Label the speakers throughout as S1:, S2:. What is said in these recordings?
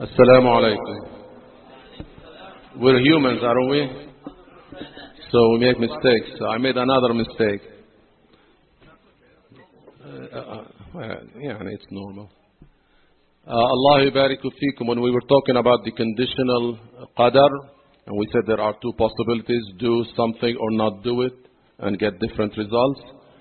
S1: Assalamu alaikum. We're humans, aren't we? So we make mistakes. So I made another mistake. It's normal. Allah yubariku fikum. When we were talking about the conditional qadar, and we said there are two possibilities, do something or not do it, and get different results.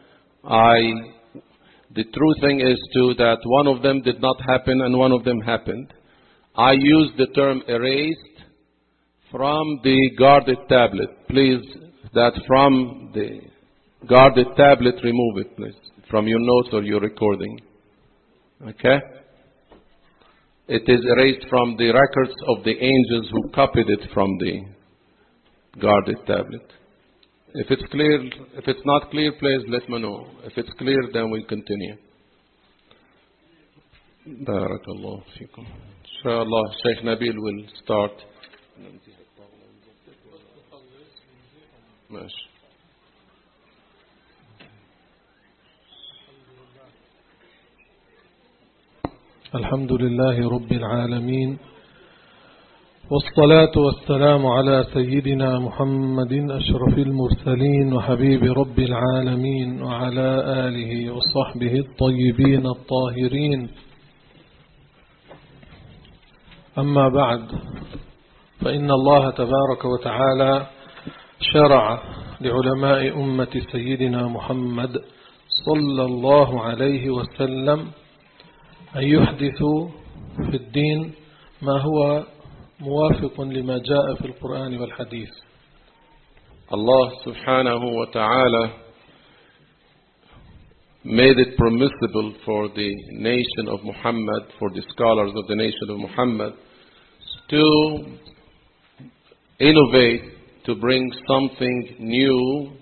S1: The true thing is too that one of them did not happen and one of them happened. I used the term erased from the guarded tablet. Please, that from the guarded tablet, remove it, please, from your notes or your recording. Okay? It is erased from the records of the angels who copied it from the guarded tablet. If it's clear, if it's not clear, please let me know. If it's clear, then we'll continue. Barakallahu fikum. Inshallah, Sheikh Nabil will start. ماشي.
S2: الحمد لله رب العالمين، والصلاة والسلام على سيدنا محمد أشرف المرسلين وحبيب رب العالمين وعلى آله وصحبه الطيبين الطاهرين. أما بعد، فإن الله تبارك وتعالى شرع لعلماء أمة سيدنا محمد صلى الله عليه وسلم أن يحدثوا في الدين ما هو موافق لما جاء في القرآن والحديث.
S1: Allah subhanahu wa ta'ala made it permissible for the nation of Muhammad, for the scholars of the nation of Muhammad, to innovate, to bring something new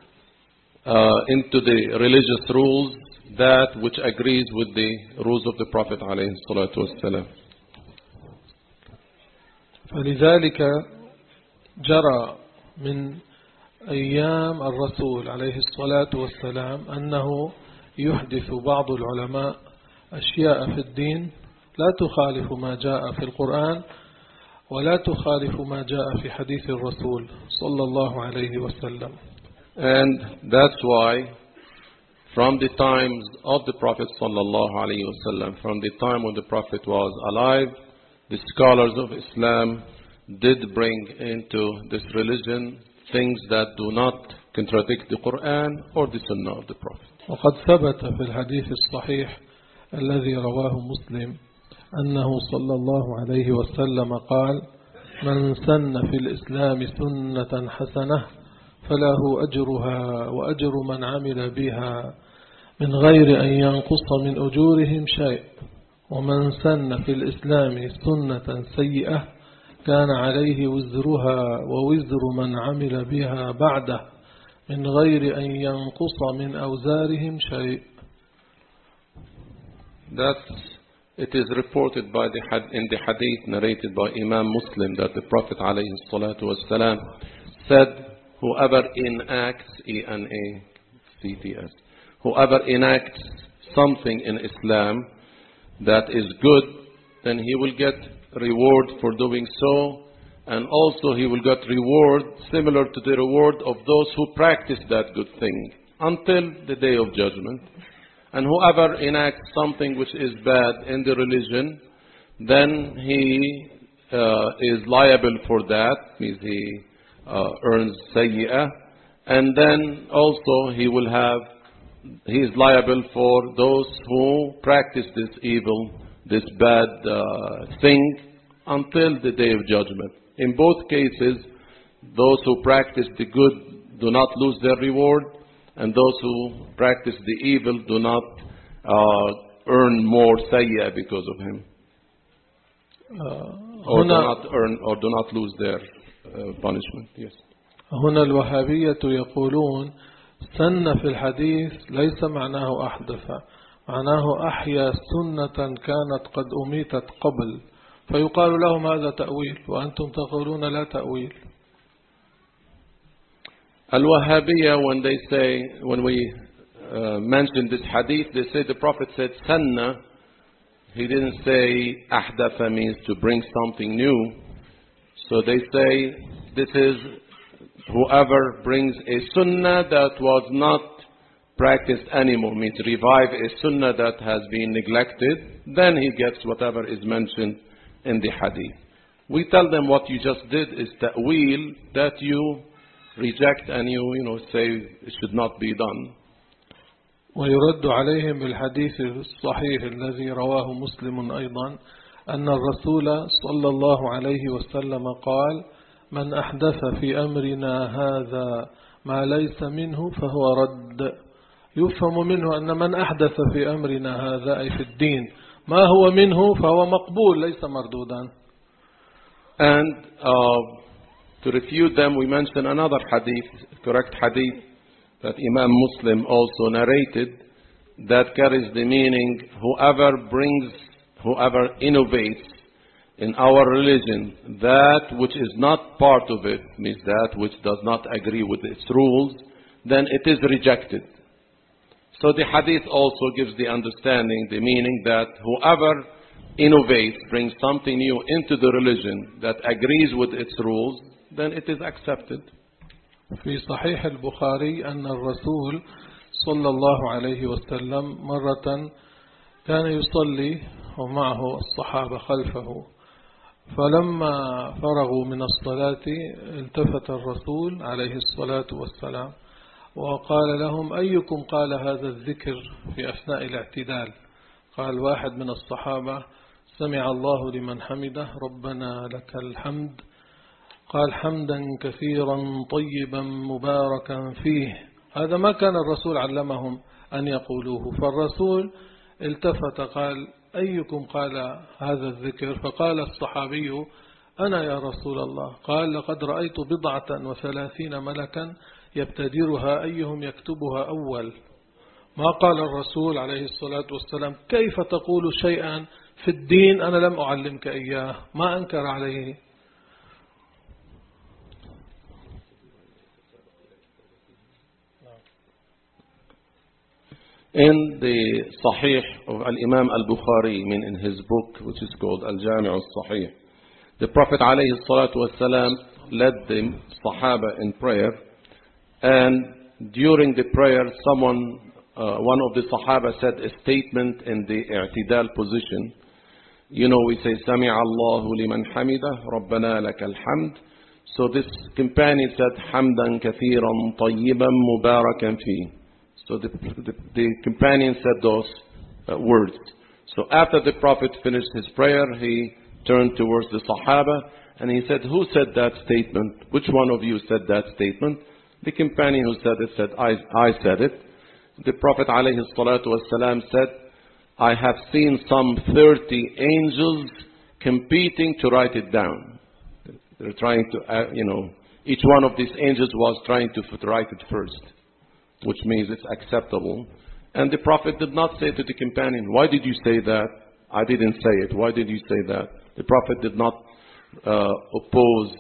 S1: into the religious rules, that which agrees with the rules of the Prophet alayhi salatu wassalam.
S2: فلذلك جرى من أيام الرسول عليه الصلاة والسلام أنه يحدث بعض العلماء أشياء في الدين لا تخالف ما جاء في القرآن ولا تخالف ما جاء في حديث الرسول صلى الله عليه وسلم.
S1: And that's why from the times of the Prophet sallallahu alaihi wasallam, from the time when the Prophet was alive, the scholars of Islam did bring into this religion things that do not contradict the Quran or the Sunnah of the Prophet.
S2: وقد ثبت في الحديث الصحيح الذي رواه مسلم أنه صلى الله عليه وسلم قال: من سن في الإسلام سنة حسنة فله أجرها وأجر من عمل بها من غير أن ينقص من أجورهم شيء، ومن سن في الإسلام سنة سيئة كان عليه وزرها ووزر من عمل بها بعده من غير أن ينقص من أوزارهم شيء.
S1: It is reported in the hadith narrated by Imam Muslim that the Prophet ﷺ said, whoever enacts, E-N-A-C-T-S, whoever enacts something in Islam that is good, then he will get reward for doing so, and also he will get reward similar to the reward of those who practice that good thing until the day of judgment. And whoever enacts something which is bad in the religion, then he is liable for that, means he earns sayyi'ah, and then also he is liable for those who practice this evil, this bad thing until the day of judgment. In both cases, those who practice the good do not lose their reward, and those who practice the evil do not earn more sayyi'ah because of him, or do not lose their punishment. Yes.
S2: هنا الوهابية يقولون سن في الحديث ليس معناه أحدث، معناه أحيا سنة كانت قد أميتت قبل، فيقال لهم هذا تأويل وأنتم تقولون لا تأويل.
S1: Al-Wahhabiyya, when we mention this hadith, they say the Prophet said, Sanna he didn't say ahdatha means to bring something new. So they say this is whoever brings a sunnah that was not practiced anymore, means revive a sunnah that has been neglected, then he gets whatever is mentioned in the hadith. We tell them what you just did is ta'wil, that you reject and you say it should not be done.
S2: ويرد عليهم بالحديث الصحيح الذي رواه مسلم أيضا أن الرسول صلى الله عليه وسلم قال: من أحدث في أمرنا هذا ما ليس منه فهو رد. يفهم منه أن من أحدث في أمرنا هذا أي في الدين ما هو منه فهو مقبول ليس مردودا.
S1: And to refute them, we mention another hadith, correct hadith, that Imam Muslim also narrated, that carries the meaning, whoever innovates in our religion that which is not part of it, means that which does not agree with its rules, then it is rejected. So the hadith also gives the understanding, the meaning that whoever innovates, brings something new into the religion that agrees with its rules, then it is accepted.
S2: في صحيح البخاري أن الرسول صلى الله عليه وسلم مرة كان يصلي ومعه الصحابة خلفه، فلما فرغوا من الصلاة التفت الرسول عليه الصلاة والسلام وقال لهم: أيكم قال هذا الذكر في أثناء الاعتدال؟ قال واحد من الصحابة: سمع الله لمن حمده ربنا لك الحمد. قال: حمدا كثيرا طيبا مباركا فيه. هذا ما كان الرسول علمهم أن يقولوه، فالرسول التفت قال: أيكم قال هذا الذكر؟ فقال الصحابي: أنا يا رسول الله. قال: لقد رأيت 37 ملكا يبتدرها أيهم يكتبها أول. ما قال الرسول عليه الصلاة والسلام: كيف تقول شيئا في الدين أنا لم أعلمك إياه؟ ما أنكر عليه.
S1: In the Sahih of Al-Imam Al-Bukhari, in his book which is called Al-Jami' Al-Sahih, the Prophet alayhi salatu wasalam led the Sahaba in prayer, and during the prayer one of the Sahaba said a statement in the i'tidal position. We say, Sami'a Allahu liman hamidah, Rabbana lakal hamd. So this companion said, Hamdan kathiran tayyiban mubarakan fi. So the companion said those words. So after the Prophet finished his prayer, he turned towards the Sahaba and he said, who said that statement? Which one of you said that statement? The companion who said it said, I said it. The Prophet alayhi salatu wasalam said, I have seen some 30 angels competing to write it down. They're trying to, each one of these angels was trying to write it first, which means it's acceptable. And the Prophet did not say to the companion, why did you say that? I didn't say it. Why did you say that? The Prophet did not oppose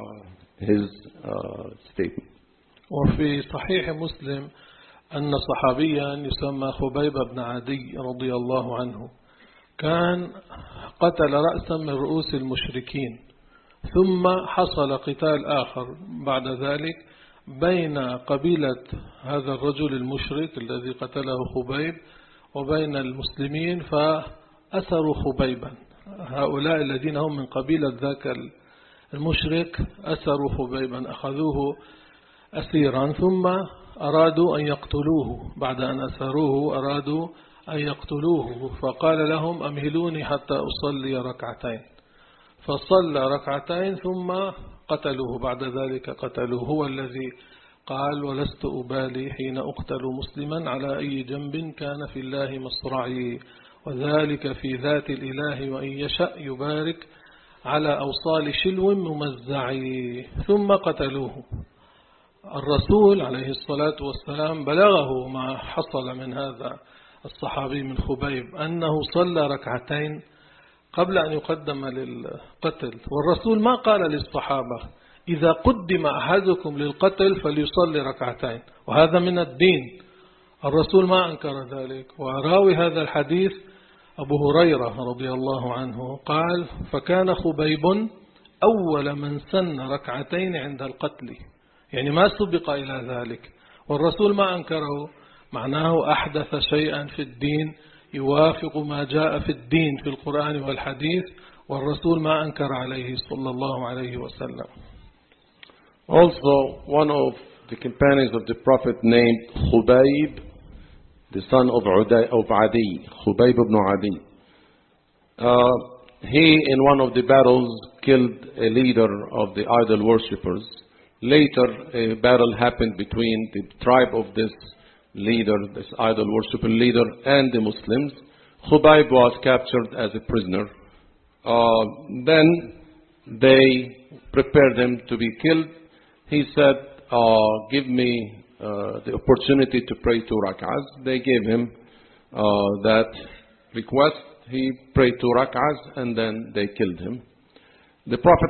S1: his statement.
S2: وفي صحيح مسلم أن صحابيا يسمى خبيب بن عدي رضي الله عنه كان قتل رأسا من رؤوس المشركين، ثم حصل قتال آخر بعد ذلك بين قبيلة هذا الرجل المشرك الذي قتله خبيب وبين المسلمين، فأسروا خبيبا. هؤلاء الذين هم من قبيلة ذاك المشرك أسروا خبيبا، أخذوه أسيرا، ثم أرادوا أن يقتلوه. بعد أن أسروه أرادوا أن يقتلوه، فقال لهم: أمهلوني حتى أصلي ركعتين. فصلى ركعتين ثم قتلوه. بعد ذلك قتلوه. هو الذي قال: ولست أبالي حين أقتل مسلما على أي جنب كان في الله مصرعي، وذلك في ذات الإله وإن يشأ يبارك على أوصال شلو ممزعي. ثم قتلوه. الرسول عليه الصلاة والسلام بلغه ما حصل من هذا الصحابي من خبيب، أنه صلى ركعتين قبل أن يقدم للقتل. والرسول ما قال للصحابة: إذا قدم أحدكم للقتل فليصلي ركعتين، وهذا من الدين. الرسول ما أنكر ذلك. وراوي هذا الحديث أبو هريرة رضي الله عنه قال فكان خبيب أول من سن ركعتين عند القتل، يعني ما سبق إلى ذلك، والرسول ما أنكره، معناه أحدث شيئا في الدين يوافق ما جاء في الدين في القرآن والحديث، والرسول ما أنكر عليه صلى الله عليه وسلم.
S1: Also, one of the companions of the Prophet named Khubayb, the son of Adi, Khubayb ibn Adi. He, in one of the battles, killed a leader of the idol worshippers. Later, a battle happened between the tribe of this leader, this idol worshipper leader, and the Muslims. Khubayb was captured as a prisoner. Then they prepared him to be killed. He said, give me the opportunity to pray 2 rak'ahs. They gave him that request. He prayed 2 rak'ahs and then they killed him. The Prophet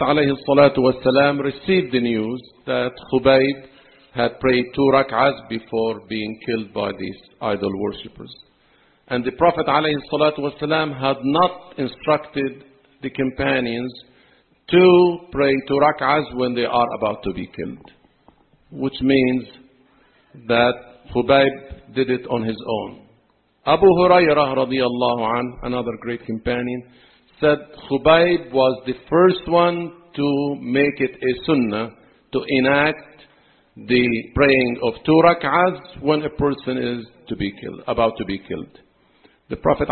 S1: ﷺ received the news that Khubayb had prayed 2 rak'ahs before being killed by these idol worshippers. And the Prophet ﷺ had not instructed the companions to pray 2 rak'ahs when they are about to be killed, which means that Khubayb did it on his own. Abu Hurairah radiyallahu anh, another great companion, said Khubayb was the first one to make it a sunnah to enact the praying of 2 rak'ahs when a person is to be killed, about to be killed. The Prophet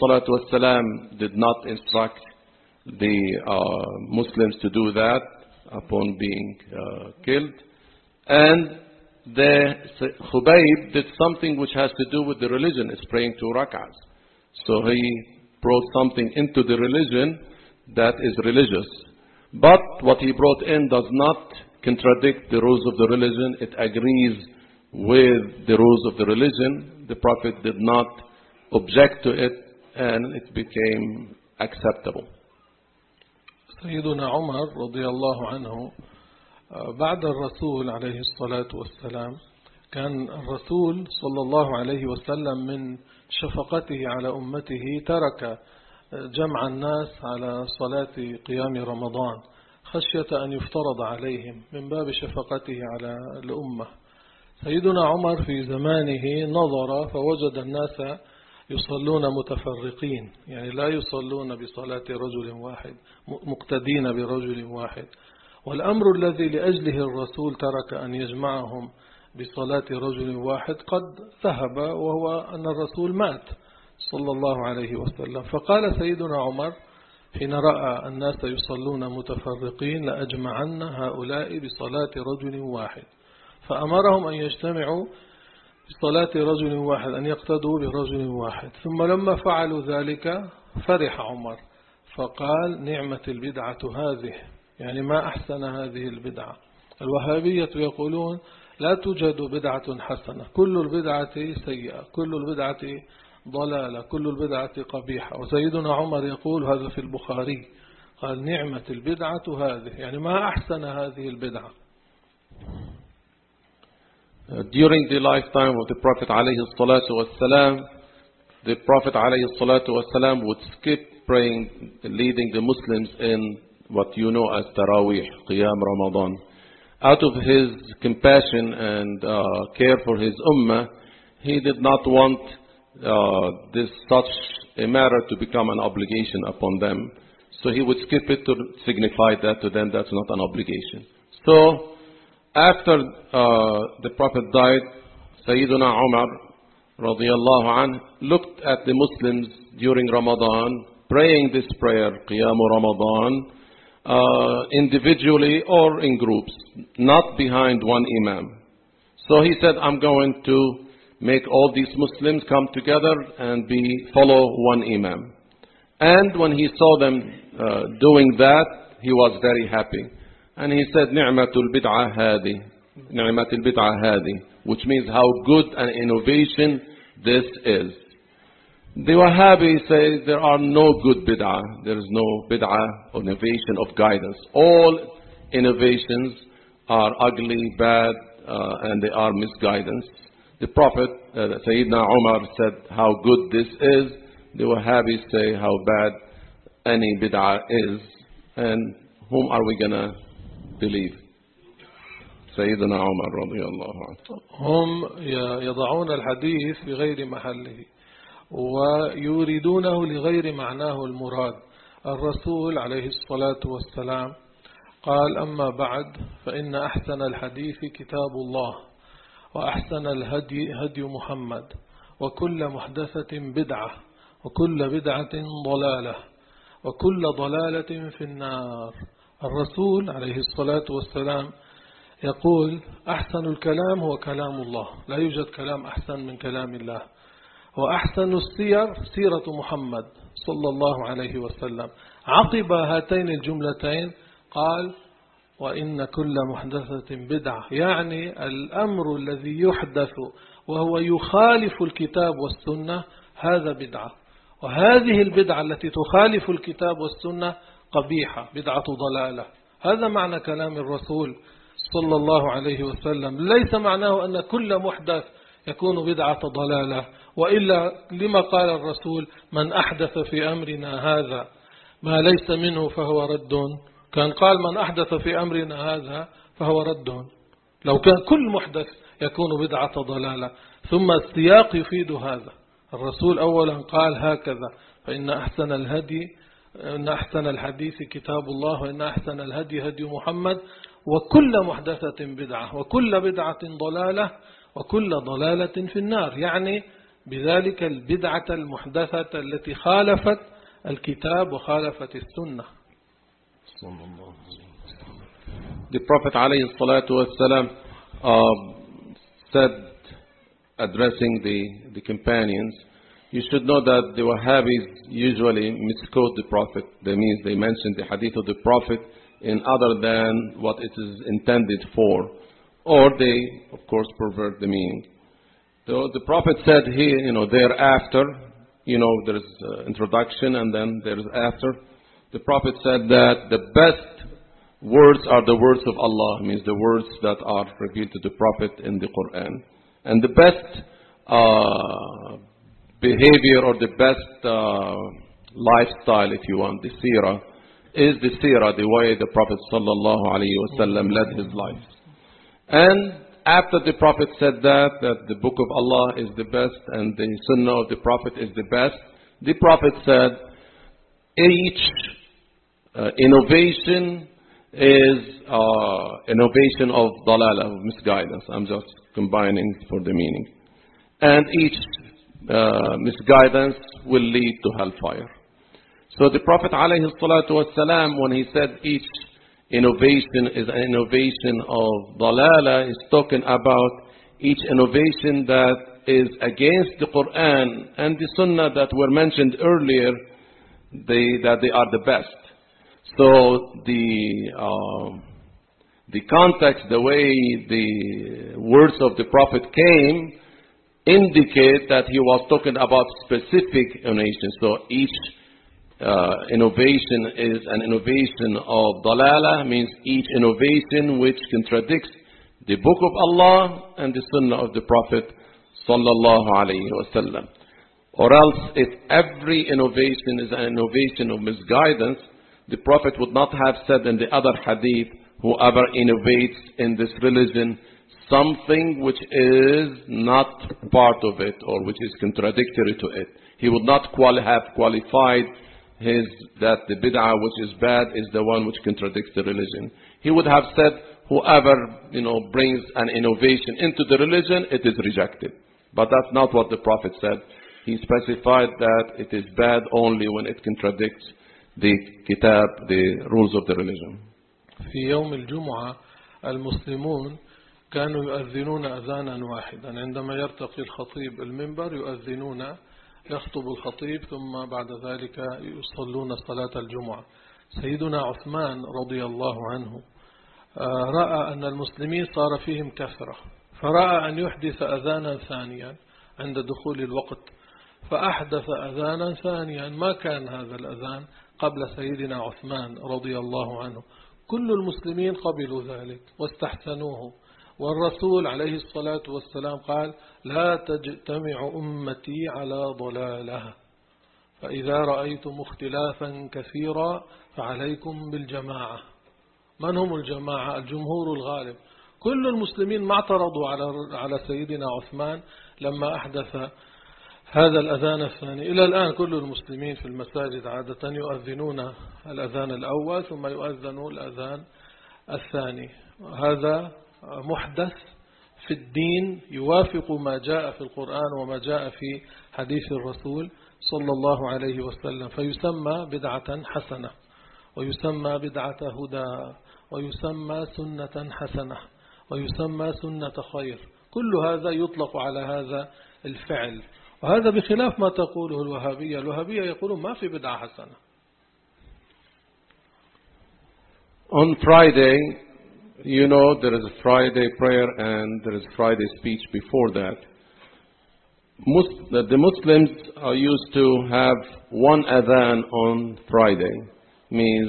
S1: ﷺ did not instruct the Muslims to do that upon being killed. And Khubayb did something which has to do with the religion. It's praying 2 rak'ahs. So he brought something into the religion that is religious. But what he brought in does not contradict the rules of the religion. It agrees with the rules of the religion. The Prophet did not object to it, and it became acceptable.
S2: سيدنا عمر رضي الله عنه بعد الرسول عليه الصلاة والسلام، كان الرسول صلى الله عليه وسلم من شفقته على أمته ترك جمع الناس على صلاة قيام رمضان خشية أن يفترض عليهم من باب شفقته على الأمة. سيدنا عمر في زمانه نظر فوجد الناس يصلون متفرقين، يعني لا يصلون بصلاة رجل واحد، مقتدين برجل واحد. والأمر الذي لأجله الرسول ترك أن يجمعهم بصلاة رجل واحد قد ذهب، وهو أن الرسول مات صلى الله عليه وسلم. فقال سيدنا عمر حين رأى الناس يصلون متفرقين لأجمعن هؤلاء بصلاة رجل واحد، فأمرهم أن يجتمعوا بصلاة رجل واحد، أن يقتدوا برجل واحد. ثم لما فعلوا ذلك فرح عمر فقال نعمة البدعة هذه، يعني ما أحسن هذه البدعة. الوهابية يقولون لا توجد بدعة حسنة، كل البدعة سيئة، كل البدعة ضلالة، كل البدعة قبيحة. وسيدنا عمر يقول هذا في البخاري، قال نعمة البدعة هذه، يعني ما أحسن هذه البدعة.
S1: During the lifetime of the Prophet ﷺ, the Prophet ﷺ would skip praying, leading the Muslims in what you know as Taraweeh, Qiyam Ramadan. Out of his compassion and care for his ummah, he did not want such a matter to become an obligation upon them. So he would skip it to signify that to them that's not an obligation. So after the Prophet died, Sayyiduna Umar radiyallahu anh looked at the Muslims during Ramadan, praying this prayer, Qiyam Ramadan, individually or in groups, not behind one imam. So he said, I'm going to make all these Muslims come together and follow one imam. And when he saw them doing that, he was very happy. And he said, Ni'matul bid'ah hadi, Ni'matul bid'ah hadi, which means how good an innovation this is. The Wahhabis say there are no good bid'ah. There is no bid'ah or innovation of guidance. All innovations are ugly, bad, and they are misguidance. The Prophet, Sayyidina Umar, said how good this is, the Wahhabis say how bad any bid'ah is, and whom are we going to believe? سيدنا عمر رضي الله عنه.
S2: هم يضعون الحديث في غير محله ويريدونه لغير معناه المراد. الرسول عليه الصلاة والسلام قال: أما بعد فإن أحسن الحديث كتاب الله وأحسن الهدي هدي محمد وكل محدثة بدعة وكل بدعة ضلالة وكل ضلالة في النار. الرسول عليه الصلاة والسلام يقول: أحسن الكلام هو كلام الله، لا يوجد كلام أحسن من كلام الله، وأحسن السير سيرة محمد صلى الله عليه وسلم. عقب هاتين الجملتين قال: وإن كل محدثة بدعة، يعني الأمر الذي يحدث وهو يخالف الكتاب والسنة هذا بدعة، وهذه البدعة التي تخالف الكتاب والسنة قبيحة، بدعة ضلالة. هذا معنى كلام الرسول صلى الله عليه وسلم. ليس معناه أن كل محدث يكون بدعة ضلالة، وإلا لما قال الرسول: من أحدث في أمرنا هذا ما ليس منه فهو رد. كان قال: من أحدث في أمرنا هذا فهو رد. لو كان كل محدث يكون بدعة ضلالة. ثم السياق يفيد هذا. الرسول أولا قال هكذا: فإن أحسن الحديث كتاب الله وإن أحسن الهدي هدي محمد وكل محدثة بدعة وكل بدعة ضلالة وكل ضلالة في النار. يعني بذلك البدعة المحدثة التي خالفت الكتاب وخالفت السنة.
S1: The Prophet عليه الصلاة والسلام said, addressing the companions, you should know that the Wahhabis usually misquote the Prophet. That means they mention the hadith of the Prophet in other than what it is intended for, or they, of course, pervert the meaning. So the Prophet said here, thereafter, there is introduction and then there is after. The Prophet said that the best words are the words of Allah, means the words that are revealed to the Prophet in the Quran. And the best behavior or the best lifestyle, if you want, the seerah, is the seerah, the way the Prophet sallallahu alaihi wasallam led his life. And after the Prophet said that the book of Allah is the best and the sunnah of the Prophet is the best, the Prophet said each innovation is innovation of dalala, of misguidance. I'm just combining for the meaning. And each misguidance will lead to hellfire. So the Prophet ﷺ, when he said each innovation is an innovation of dalala, is talking about each innovation that is against the Quran and the Sunnah that were mentioned earlier, that they are the best. So the context, the way the words of the Prophet came, indicate that he was talking about specific innovations. So each innovation is an innovation of dalala, means each innovation which contradicts the book of Allah and the sunnah of the Prophet sallallahu alaihi wasallam. Or else, if every innovation is an innovation of misguidance, the Prophet would not have said in the other hadith, whoever innovates in this religion something which is not part of it or which is contradictory to it. He would not have qualified that the bid'ah which is bad is the one which contradicts the religion. He would have said, whoever brings an innovation into the religion, it is rejected. But that's not what the Prophet said. He specified that it is bad only when it contradicts the kitab, the rules of the religion.
S2: في يوم الجمعة المسلمون كانوا يؤذنون أذانا واحدا. عندما يرتقي الخطيب المنبر يؤذنون، يخطب الخطيب ثم بعد ذلك يصلون صلاة الجمعة. سيدنا عثمان رضي الله عنه رأى أن المسلمين صار فيهم كثرة، فرأى أن يحدث أذانا ثانيا عند دخول الوقت، فأحدث أذانا ثانيا. ما كان هذا الأذان قبل سيدنا عثمان رضي الله عنه. كل المسلمين قبلوا ذلك واستحسنوه، والرسول عليه الصلاة والسلام قال: لا تجتمع أمتي على ضلالة. فإذا رأيتم اختلافا كثيرا فعليكم بالجماعة. من هم الجماعة؟ الجمهور الغالب. كل المسلمين ما اعترضوا على سيدنا عثمان لما أحدث هذا الأذان الثاني. إلى الآن كل المسلمين في المساجد عادة يؤذنون الأذان الأول ثم يؤذنوا الأذان الثاني. هذا محدث في الدين يوافق ما جاء في القرآن وما جاء في حديث الرسول صلى الله عليه وسلم، فيسمى بدعة حسنة ويسمى بدعة هدى ويسمى سنة حسنة ويسمى سنة خير. كل هذا يطلق على هذا الفعل، وهذا بخلاف ما تقوله الوهابية. الوهابية يقولون ما في بدعة حسنة.
S1: On Friday, you know, there is a Friday prayer and there is Friday speech before that. The Muslims are used to have one adhan on Friday. Means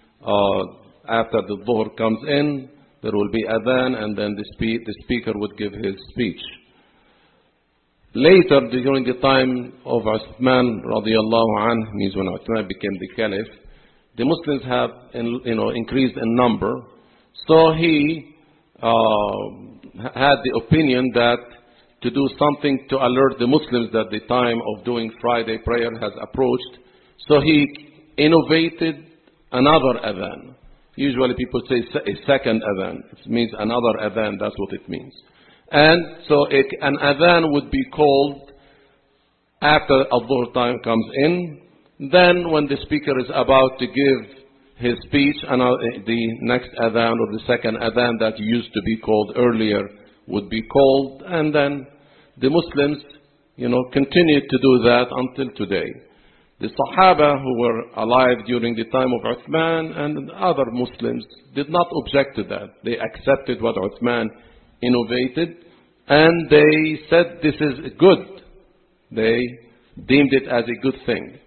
S1: after the Dhuhr comes in, there will be adhan and then the speaker would give his speech. Later, during the time of Uthman radiallahu anhu, means when Uthman became the caliph, the Muslims have increased in number. So he had the opinion that to do something to alert the Muslims that the time of doing Friday prayer has approached. So he innovated another adhan. Usually people say a second adhan. It means another adhan, that's what it means. And so an adhan would be called after al-Dhuhr time comes in. Then when the speaker is about to give his speech, the next adhan or the second adhan that used to be called earlier would be called. And then the Muslims, continued to do that until today. The Sahaba who were alive during the time of Uthman and other Muslims did not object to that. They accepted what Uthman innovated and they said this is good. They deemed it as a good thing.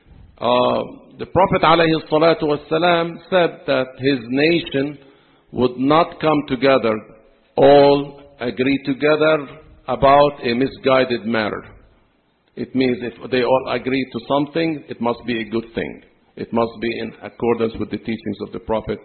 S1: The Prophet ﷺ said that his nation would not come together, all agree together about a misguided matter. It means if they all agree to something, it must be a good thing. It must be in accordance with the teachings of the Prophet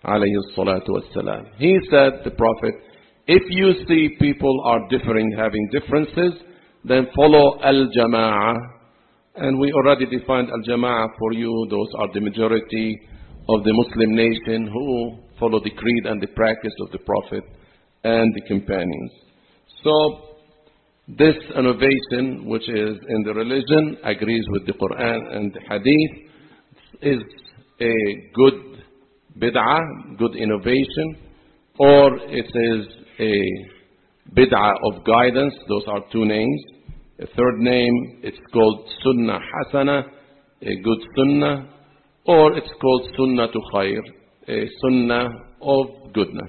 S1: ﷺ. He said, the Prophet, if you see people are differing, having differences, then follow al-jama'ah. And we already defined al-jama'ah for you. Those are the majority of the Muslim nation who follow the creed and the practice of the Prophet and the companions. So this innovation, which is in the religion, agrees with the Quran and the Hadith, is a good bid'ah, good innovation, or it is a bid'ah of guidance. Those are two names. A third name, it's called Sunnah Hasana, a good Sunnah, or it's called Sunnah to Khair, a Sunnah of goodness.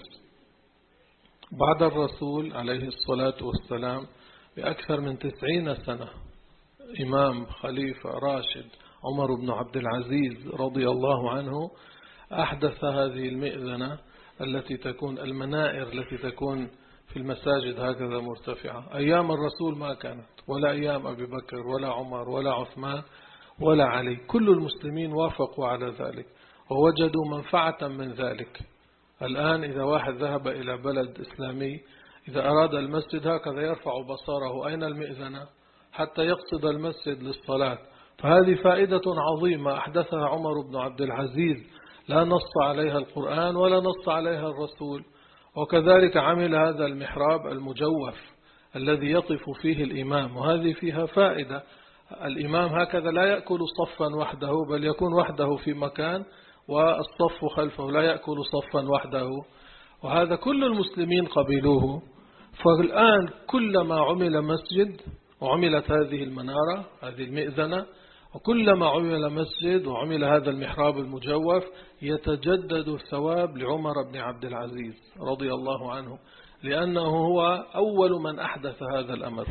S2: بعد الرسول عليه الصلاة والسلام بأكثر من 90 سنة إمام خليفة راشد عمر بن عبد العزيز رضي الله عنه أحدث هذه المئذنة التي تكون المنائر التي تكون في المساجد هكذا مرتفعة. أيام الرسول ما كانت، ولا أيام أبي بكر ولا عمر ولا عثمان ولا علي. كل المسلمين وافقوا على ذلك ووجدوا منفعة من ذلك. الآن إذا واحد ذهب إلى بلد إسلامي إذا أراد المسجد هكذا يرفع بصره أين المئذنة حتى يقصد المسجد للصلاة. فهذه فائدة عظيمة أحدثها عمر بن عبد العزيز، لا نص عليها القرآن ولا نص عليها الرسول. وكذلك عمل هذا المحراب المجوف الذي يطف فيه الإمام، وهذه فيها فائدة. الإمام هكذا لا يأكل صفا وحده بل يكون وحده في مكان والصف خلفه، لا يأكل صفا وحده. وهذا كل المسلمين قبلوه. فالآن كلما عمل مسجد وعملت هذه المنارة هذه المئذنة، وكلما عمل مسجد وعمل هذا المحراب المجوف يتجدد الثواب لعمر بن عبد العزيز رضي الله عنه، لأنه هو أول من أحدث هذا الأمر.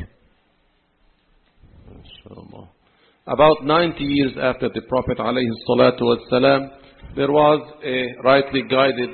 S1: About 90 years after the Prophet ﷺ, there was a rightly guided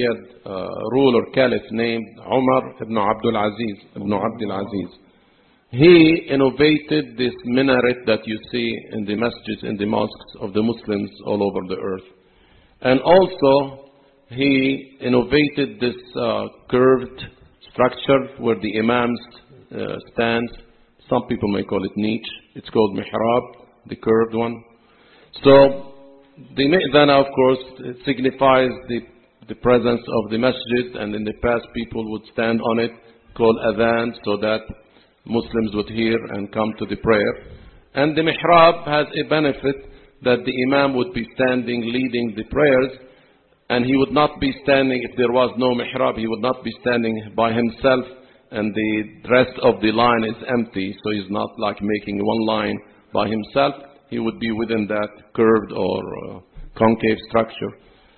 S1: Umayyad ruler, caliph named Umar ibn Abdul Aziz. he innovated this minaret that you see in the masjids, in the mosques of the Muslims all over the earth. And also, he innovated this curved structure where the imams stands. Some people may call it niche. It's called mihrab, the curved one. So, the mi'dana, of course, it signifies the presence of the masjid, and in the past people would stand on it, called adhan, so that Muslims would hear and come to the prayer. And the mihrab has a benefit that the imam would be standing leading the prayers, and he would not be standing, if there was no mihrab, he would not be standing by himself and the rest of the line is empty, so he's not like making one line by himself. He would be within that curved or concave structure.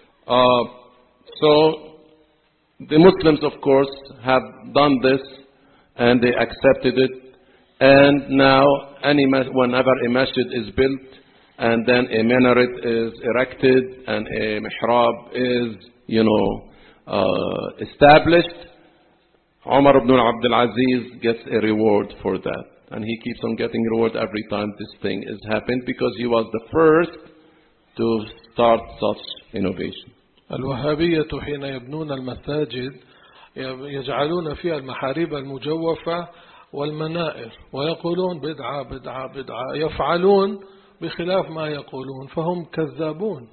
S1: So the Muslims, of course, have done this and they accepted it. And now, whenever a masjid is built and then a minaret is erected and a mihrab is, established, Umar ibn Abdul Aziz gets a reward for that. And he keeps on getting reward every time this thing is happened because he was the first to start such innovation.
S2: الوهابية حين يبنون المساجد يجعلون فيها المحاريب المجوفة والمنائر ويقولون بدعة بدعة بدعة يفعلون بخلاف ما يقولون فهم كذابون.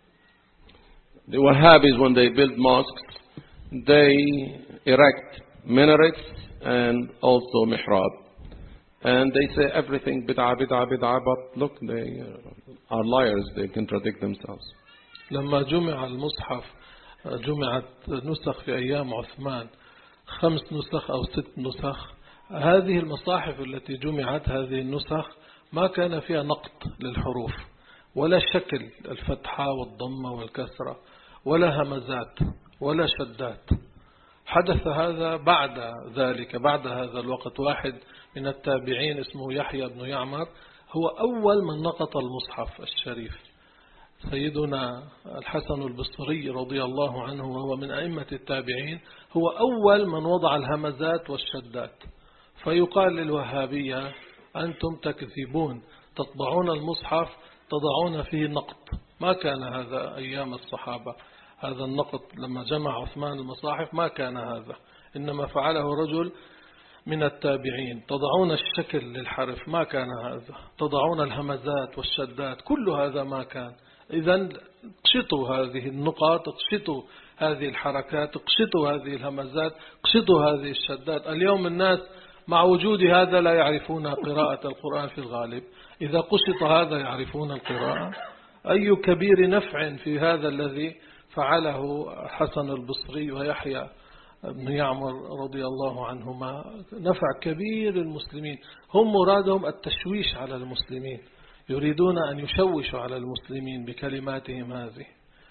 S1: The Wahhabis, when they build mosques, they erect minarets and also mihrab. And they say everything bid'ah, bid'ah, bid'ah, but look, they are liars, they contradict themselves.
S2: لما جمع المصحف جمعت نسخ في أيام عثمان 5 نسخ أو 6 نسخ. هذه المصاحف التي جمعت هذه النسخ ما كان فيها نقط للحروف ولا شكل الفتحة والضمة والكسرة ولا همزات ولا شدات. حدث هذا بعد ذلك، بعد هذا الوقت. واحد من التابعين اسمه يحيى بن يعمر هو أول من نقط المصحف الشريف. سيدنا الحسن البصري رضي الله عنه وهو من أئمة التابعين هو أول من وضع الهمزات والشدات. فيقال للوهابية أنتم تكذبون، تطبعون المصحف تضعون فيه نقط. ما كان هذا أيام الصحابة، هذا النقط لما جمع عثمان المصاحف ما كان هذا، إنما فعله رجل من التابعين. تضعون الشكل للحرف ما كان هذا، تضعون الهمزات والشدات كل هذا ما كان. إذن اقشطوا هذه النقاط، اقشطوا هذه الحركات، اقشطوا هذه الهمزات، اقشطوا هذه الشدات. اليوم الناس مع وجود هذا لا يعرفون قراءة القرآن في الغالب. إذا قشط هذا يعرفون القراءة. أي كبير نفع في هذا الذي فعله حسن البصري ويحيى بن يعمر رضي الله عنهما، نفع كبير المسلمين. هم مرادهم التشويش على المسلمين، يريدون أن يشوشوا على المسلمين بكلماتهم هذه.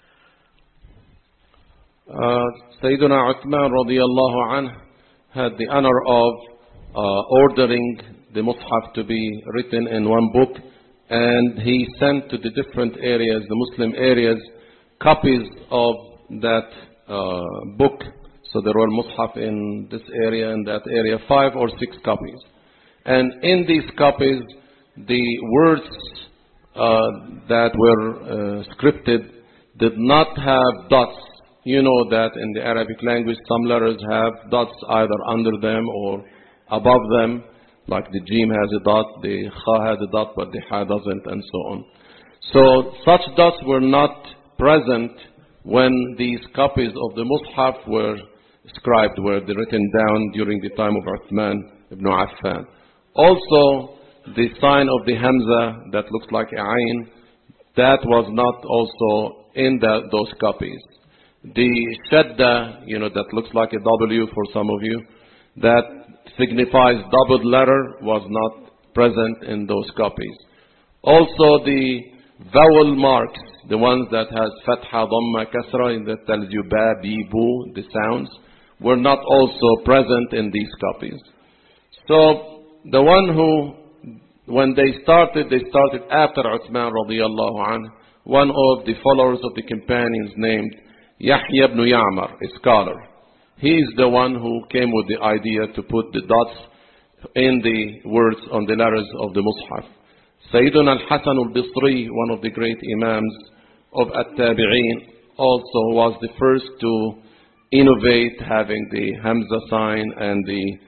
S1: Sayyidina Uthman radiyallahu anhu had the honor of ordering the Mus'haf to be written in one book, and he sent to the different areas, the Muslim areas, copies of that book. So there were Mus'haf in this area and that area, 5 or 6 copies. And in these copies, the words that were scripted did not have dots. You know that in the Arabic language, some letters have dots either under them or above them, like the Jim has a dot, the Kha has a dot, but the Ha doesn't, and so on. So such dots were not present when these copies of the Mus'haf were scribed, were written down during the time of Uthman ibn Affan. Also, the sign of the Hamza that looks like a Ain, that was not also in those copies. The Shadda, that looks like a W for some of you, that signifies doubled letter, was not present in those copies. Also the vowel marks, the ones that has Fatha, Dhamma, Kasra, that tells you Ba, Bi, Bu, the sounds, were not also present in these copies. So the one who, when they started after Uthman radiyallahu anhu. One of the followers of the companions named Yahya ibn Ya'mar, a scholar. He is the one who came with the idea to put the dots in the words on the letters of the Mus'haf. Sayyiduna al-Hasan al-Bisri, one of the great imams of At-Tabi'een, also was the first to innovate having the Hamza sign and the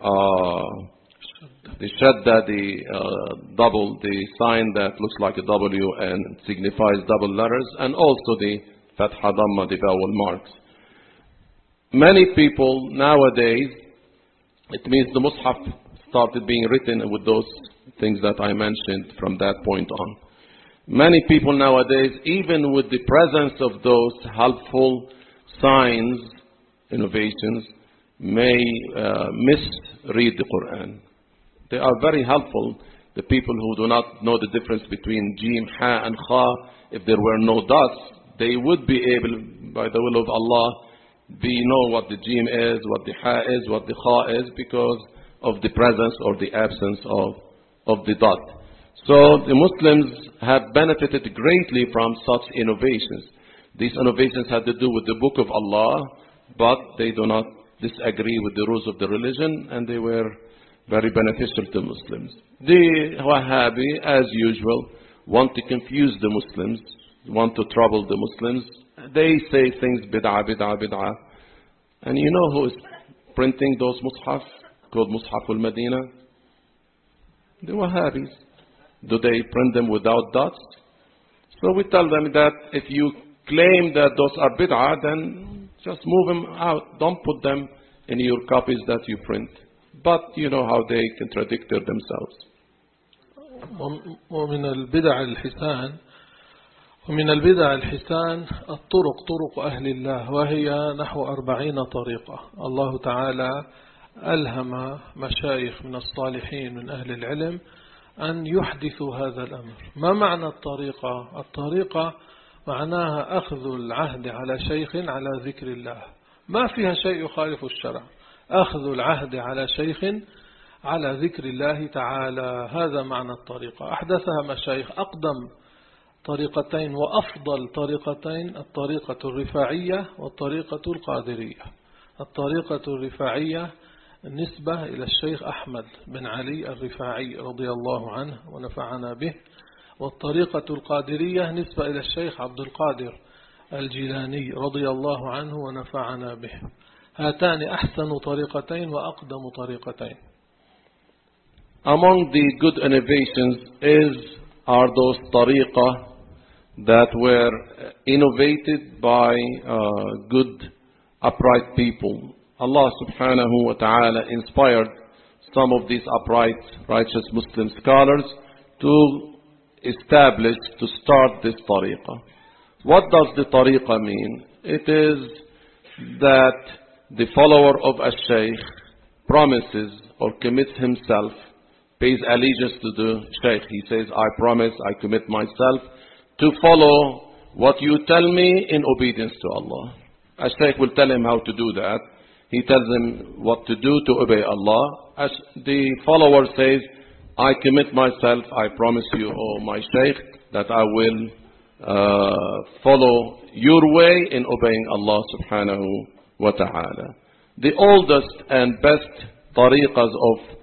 S1: Shadda, double, the sign that looks like a W and signifies double letters, and also the Fatha Dhamma, the vowel marks. Many people nowadays, it means the Mus'haf started being written with those things that I mentioned from that point on. Many people nowadays, even with the presence of those helpful signs, innovations, may misread the Quran. They are very helpful. The people who do not know the difference between Jim, Ha, and Kha, if there were no dots, they would be able, by the will of Allah, know what the Jim is, what the Ha is, what the Kha is, because of the presence or the absence of the dot. So the Muslims have benefited greatly from such innovations. These innovations had to do with the Book of Allah, but they do not disagree with the rules of the religion, and they were very beneficial to Muslims. The Wahhabi, as usual, want to confuse the Muslims, want to trouble the Muslims. They say things bid'ah, bid'ah, bid'ah. And you know who is printing those Mus'haf, called Mus'haf al-Madina? The Wahhabis. Do they print them without dots? So we tell them that if you claim that those are bid'ah, then just move them out. Don't put them in your copies that you print. But you know how they contradict themselves.
S2: ومن البدع الحسان طرق أهل الله، وهي نحو 40 طريقة. الله تعالى ألهم مشايخ من الصالحين من أهل العلم أن يحدثوا هذا الأمر. ما معنى الطريقة؟ الطريقة معناها أخذ العهد على شيخ على ذكر الله، ما فيها شيء يخالف الشرع. أخذ العهد على شيخ على ذكر الله تعالى، هذا معنى الطريقة. أحدثها مشايخ. أقدم طريقتين وأفضل طريقتين الطريقة الرفاعية والطريقة القادرية. الطريقة الرفاعية نسبة إلى الشيخ أحمد بن علي الرفاعي رضي الله عنه ونفعنا به، والطريقة القادرية نسبة إلى الشيخ عبد القادر الجيلاني رضي الله عنه ونفعنا به. هاتان أحسن طريقتين وأقدم طريقتين.
S1: Among the good innovations are those tariqah that were innovated by good, upright people. Allah subhanahu wa ta'ala inspired some of these upright, righteous Muslim scholars to establish, to start this tariqah. What does the tariqah mean? It is that the follower of a shaykh promises or commits himself, pays allegiance to the shaykh. He says, I promise, I commit myself to follow what you tell me in obedience to Allah. A shaykh will tell him how to do that. He tells him what to do to obey Allah. As the follower says, I commit myself, I promise you, oh my shaykh, that I will follow your way in obeying Allah subhanahu wa ta'ala. The oldest and best tariqas of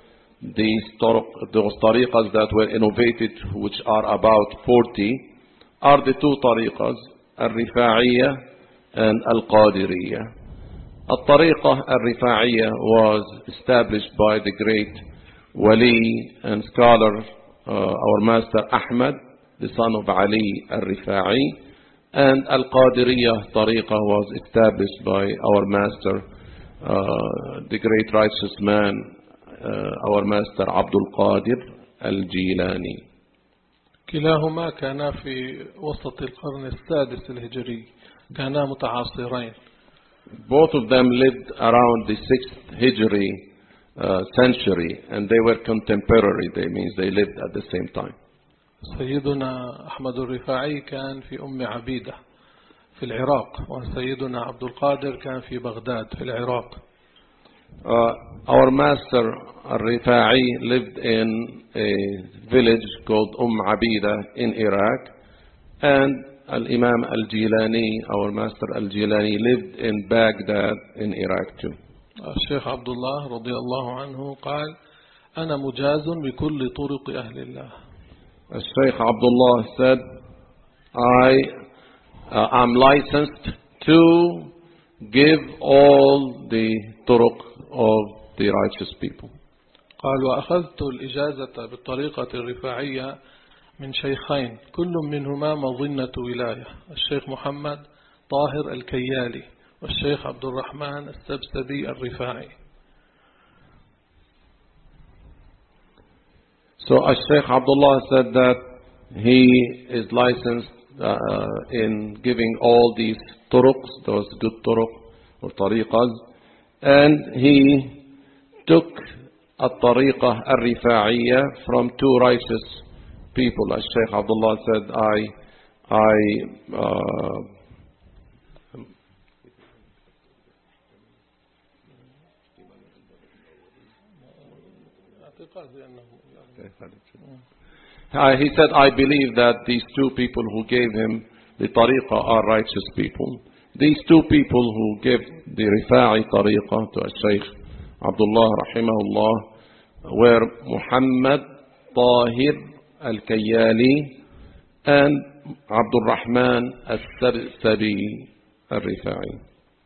S1: those tariqas that were innovated, which are about 40, are the two tariqas, al-Rifa'iyya and al-Qadiriyya. Al-Tariqah al-Rifa'iyya was established by the great wali and scholar, our master Ahmad, the son of Ali al-Rifa'i, and al-Qadiriyya tariqah was established by our master, the great righteous man, our master Abdul Qadir al-Jilani.
S2: كلاهما كانا في وسط القرن السادس الهجري، كانا متعاصرين.
S1: Both of them lived around the 6th Hijri century, and they were contemporary. That means they lived at the same time.
S2: سيدنا أحمد الرفاعي كان في عبيدة في العراق، وسيدنا عبد القادر كان في بغداد في العراق.
S1: Our master al-Rifa'i lived in a village called Abida in Iraq, and Al-Imam al-Jilani, our master al-Jilani, lived in Baghdad in Iraq too.
S2: الشيخ عبد الله رضي الله عنه قال أنا مجاز بكل طرق أهل الله.
S1: Sheikh Abdullah said, I'm licensed to give all the turuq of the righteous people.
S2: قال وأخذت الإجازة بالطريقة الرفاعية من شيخين كل منهما مظنة ولاية، الشيخ محمد طاهر الكيالي والشيخ عبد الرحمن السبسبي الرفاعي.
S1: So Sheikh Abdullah said that he is licensed in giving all these turuqs, those good turuq or tariqas, and he took الطريقة الرفاعية from two righteous people. As Sheikh Abdullah said, he said, I believe that these two people who gave him the tariqah are righteous people. These two people who gave the Rifa'i tariqah to Sheikh Abdullah rahimahullah were Muhammad Tahir al-Kayyali and Abdul Rahman al-Sabsabi al-Rifa'i.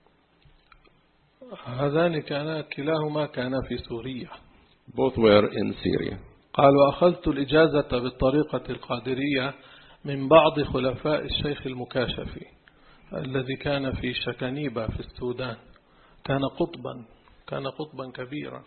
S2: هذان كان كلاهما كان في سوريا.
S1: Both were in Syria.
S2: قال وأخذت الإجازة بالطريقة القادرية من بعض خلفاء الشيخ المكاشفي الذي كان في شكنيبة في السودان، كان قطبا كبيرا.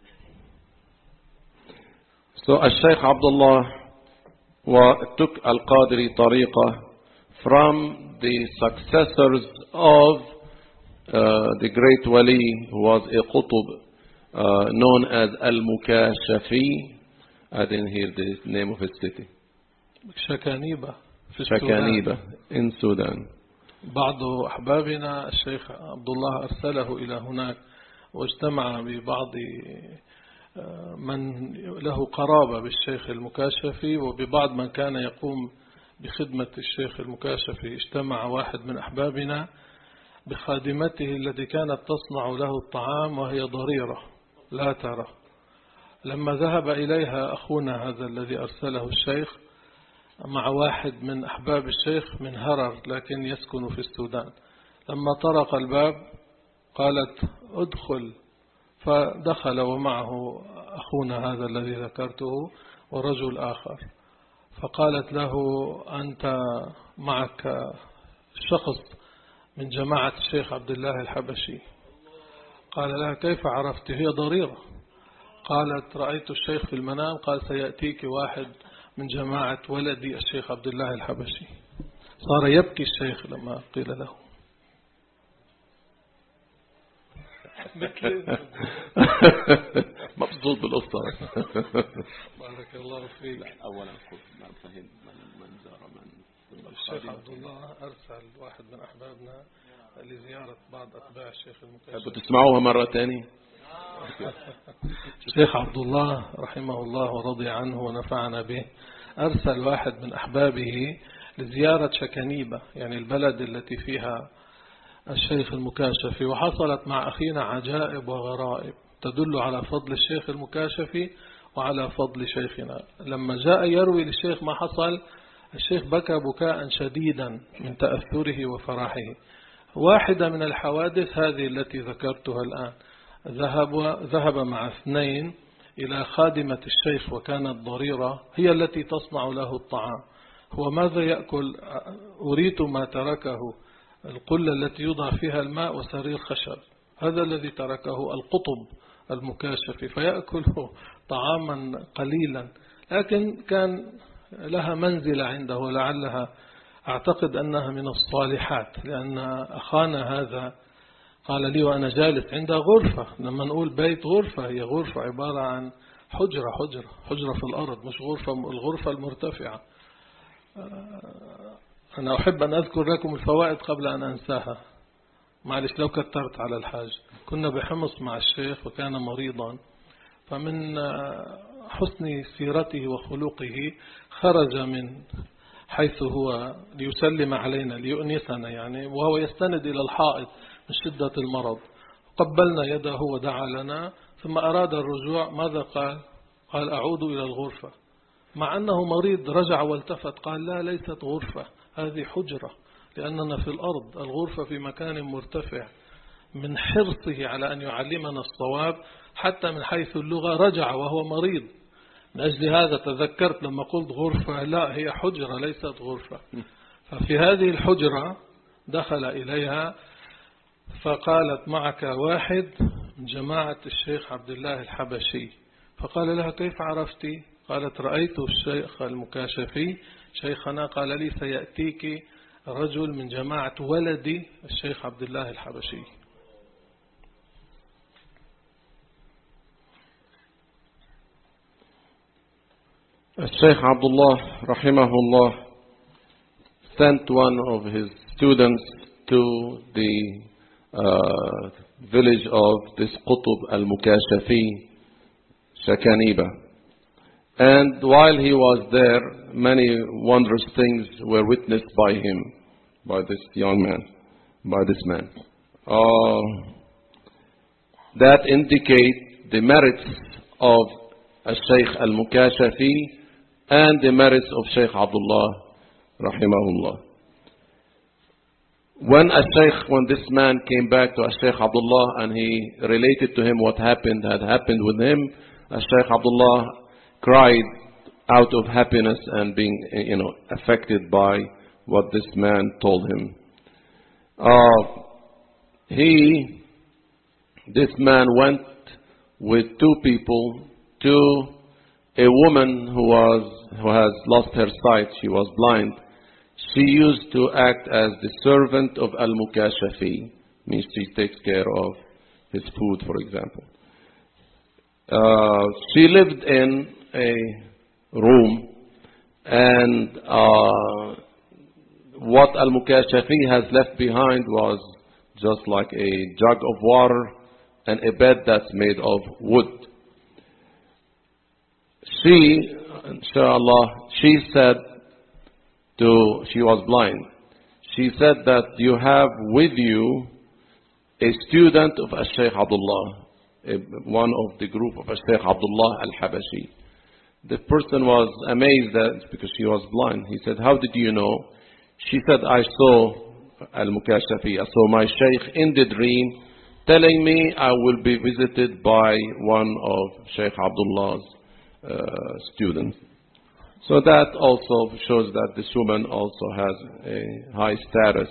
S1: So Sheikh Abdullah took Al-Qadiri tariqah from the successors of the great wali who was a qutb known as Al-Mukashafi. I didn't hear the name of his city.
S2: شكنيبة في
S1: شكنيبة in Sudan.
S2: بعض أحبابنا الشيخ عبد الله أرسله إلى هناك واجتمع ببعض من له قرابة بالشيخ المكاشفي وببعض من كان يقوم بخدمة الشيخ المكاشفي. اجتمع واحد من أحبابنا بخادمته التي كانت تصنع له الطعام وهي ضريرة لا ترى. لما ذهب إليها أخونا هذا الذي أرسله الشيخ مع واحد من أحباب الشيخ من هرر لكن يسكن في السودان، لما طرق الباب قالت ادخل، فدخل ومعه أخونا هذا الذي ذكرته ورجل آخر، فقالت له أنت معك شخص من جماعة الشيخ عبد الله الحبشي. قال لها كيف عرفت؟ هي ضريرة. قالت رأيت الشيخ في المنام، قال سيأتيك واحد من جماعة ولدي الشيخ عبد الله الحبشي. صار يبكي الشيخ لما قيل له.
S1: مبسوط بالقصة.
S2: بارك الله فيك.
S1: أولا ما فهم من زار
S2: الشيخ عبد الله أرسل واحد من أحبابنا لزيارة بعض أتباع الشيخ المكاشف.
S1: بتسمعوها مرة تاني؟
S2: الشيخ عبد الله رحمه الله ورضي عنه ونفعنا به أرسل واحد من أحبابه لزيارة شكنيبة، يعني البلد التي فيها الشيخ المكاشفي، وحصلت مع أخينا عجائب وغرائب تدل على فضل الشيخ المكاشفي وعلى فضل شيخنا. لما جاء يروي للشيخ ما حصل، الشيخ بكى بكاء شديدا من تأثره وفرحه. واحدة من الحوادث هذه التي ذكرتها الآن، ذهب مع اثنين إلى خادمة الشيخ وكانت ضريرة هي التي تصنع له الطعام. هو ماذا يأكل؟ أريد ما تركه القلة التي يوضع فيها الماء وسرير خشب، هذا الذي تركه القطب المكاشف، فيأكل طعاما قليلا، لكن كان لها منزلة عنده ولعلها أعتقد أنها من الصالحات، لأن أخانا هذا قال لي وأنا جالس عندها غرفة. لما نقول بيت غرفة، هي غرفة عبارة عن حجرة في الأرض، مش الغرفة المرتفعة. أنا أحب أن أذكر لكم الفوائد قبل أن أنساها، معلش لو كترت على الحاج. كنا بحمص مع الشيخ وكان مريضا، فمن حسن سيرته وخلقه خرج من حيث هو ليسلم علينا ليؤنسنا يعني، وهو يستند إلى الحائط من شدة المرض. قبلنا يده ودعا لنا، ثم أراد الرجوع. ماذا قال؟ قال أعود إلى الغرفة، مع أنه مريض رجع والتفت قال لا ليست غرفة، هذه حجرة، لأننا في الأرض، الغرفة في مكان مرتفع. من حرصه على أن يعلمنا الصواب حتى من حيث اللغة رجع وهو مريض. من أجل هذا تذكرت لما قلت غرفة، لا هي حجرة ليست غرفة. ففي هذه الحجرة دخل إليها فقالت معك واحد من جماعة الشيخ عبد الله الحبشي، فقال لها كيف عرفتي؟ قالت رأيت الشيخ المكاشفي شيخنا قال لي سيأتيك رجل من جماعة ولدي الشيخ عبد الله الحبشي.
S1: Sheikh Abdullah rahimahullah sent one of his students to the village of this Qutb al-Mukashafi, Shakaniba. And while he was there, many wondrous things were witnessed by him, by this young man, by this man. That indicate the merits of Sheikh al-Mukashafi and the merits of Sheikh Abdullah rahimahullah. When this man came back to Sheikh Abdullah and he related to him what had happened with him, Sheikh Abdullah cried out of happiness and being, affected by what this man told him. This man went with two people to a woman who has lost her sight. She was blind. She used to act as the servant of Al-Mukashafi, means she takes care of his food, for example. She lived in a room, and what Al-Mukashafi has left behind was just like a jug of water and a bed that's made of wood. She said she was blind. She said that you have with you a student of Sheikh Abdullah, one of the group of Sheikh Abdullah al-Habashi. The person was amazed because she was blind. He said, how did you know? She said, I saw al-Mukashafi, I saw my Sheikh in the dream telling me I will be visited by one of Sheikh Abdullah's students. So that also shows that this woman also has a high status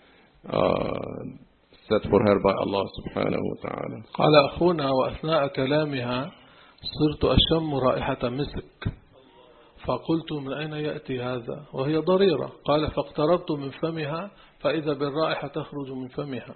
S1: set for her by Allah subhanahu wa ta'ala.
S2: قال أخونا وأثناء كلامها صرت أشم رائحة مسك فقلت من أين يأتي هذا وهي ضريرة. قال فاقتربت من فمها فإذا بالرائحة تخرج من فمها.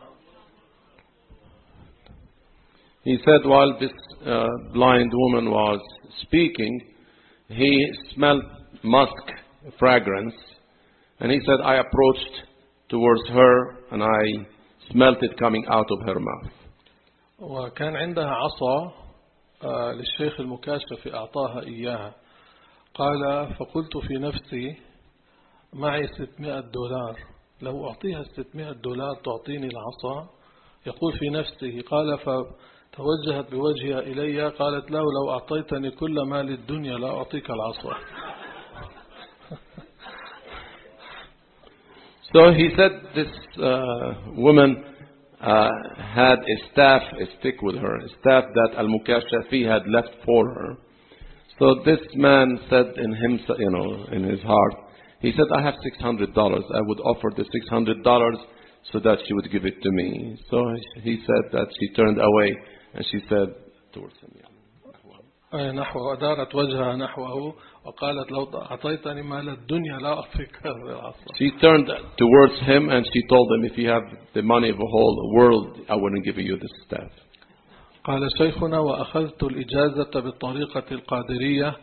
S1: He said while this blind woman was speaking, he smelled musk fragrance, and he said, I approached towards her and I smelt it coming out of her mouth.
S2: وكان عندها عصا للشيخ المكاشف أعطاها إياها. قال فقلت في نفسي معي $600 لو أعطيها $600 تعطيني العصا. يقول في نفسه. قال فتوجهت بوجهها إلي قالت له لو أعطيتني كل مال الدنيا لا أعطيك العصا.
S1: So he said this woman had a stick with her, a staff that Al-Mukashafi had left for her. So this man said in himself, in his heart, he said, I have $600. I would offer the $600 so that she would give it to me. So he said that she turned away and she said towards him.
S2: نحوه أدارت وجهها نحوه وقالت لو أعطيتني مال الدنيا لا أعطيك العصا.
S1: She turned towards him and she told him, if you have the money of the whole world, I wouldn't give you this staff.
S2: قال شيخنا وأخذت الإجازة بالطريقة القادرية.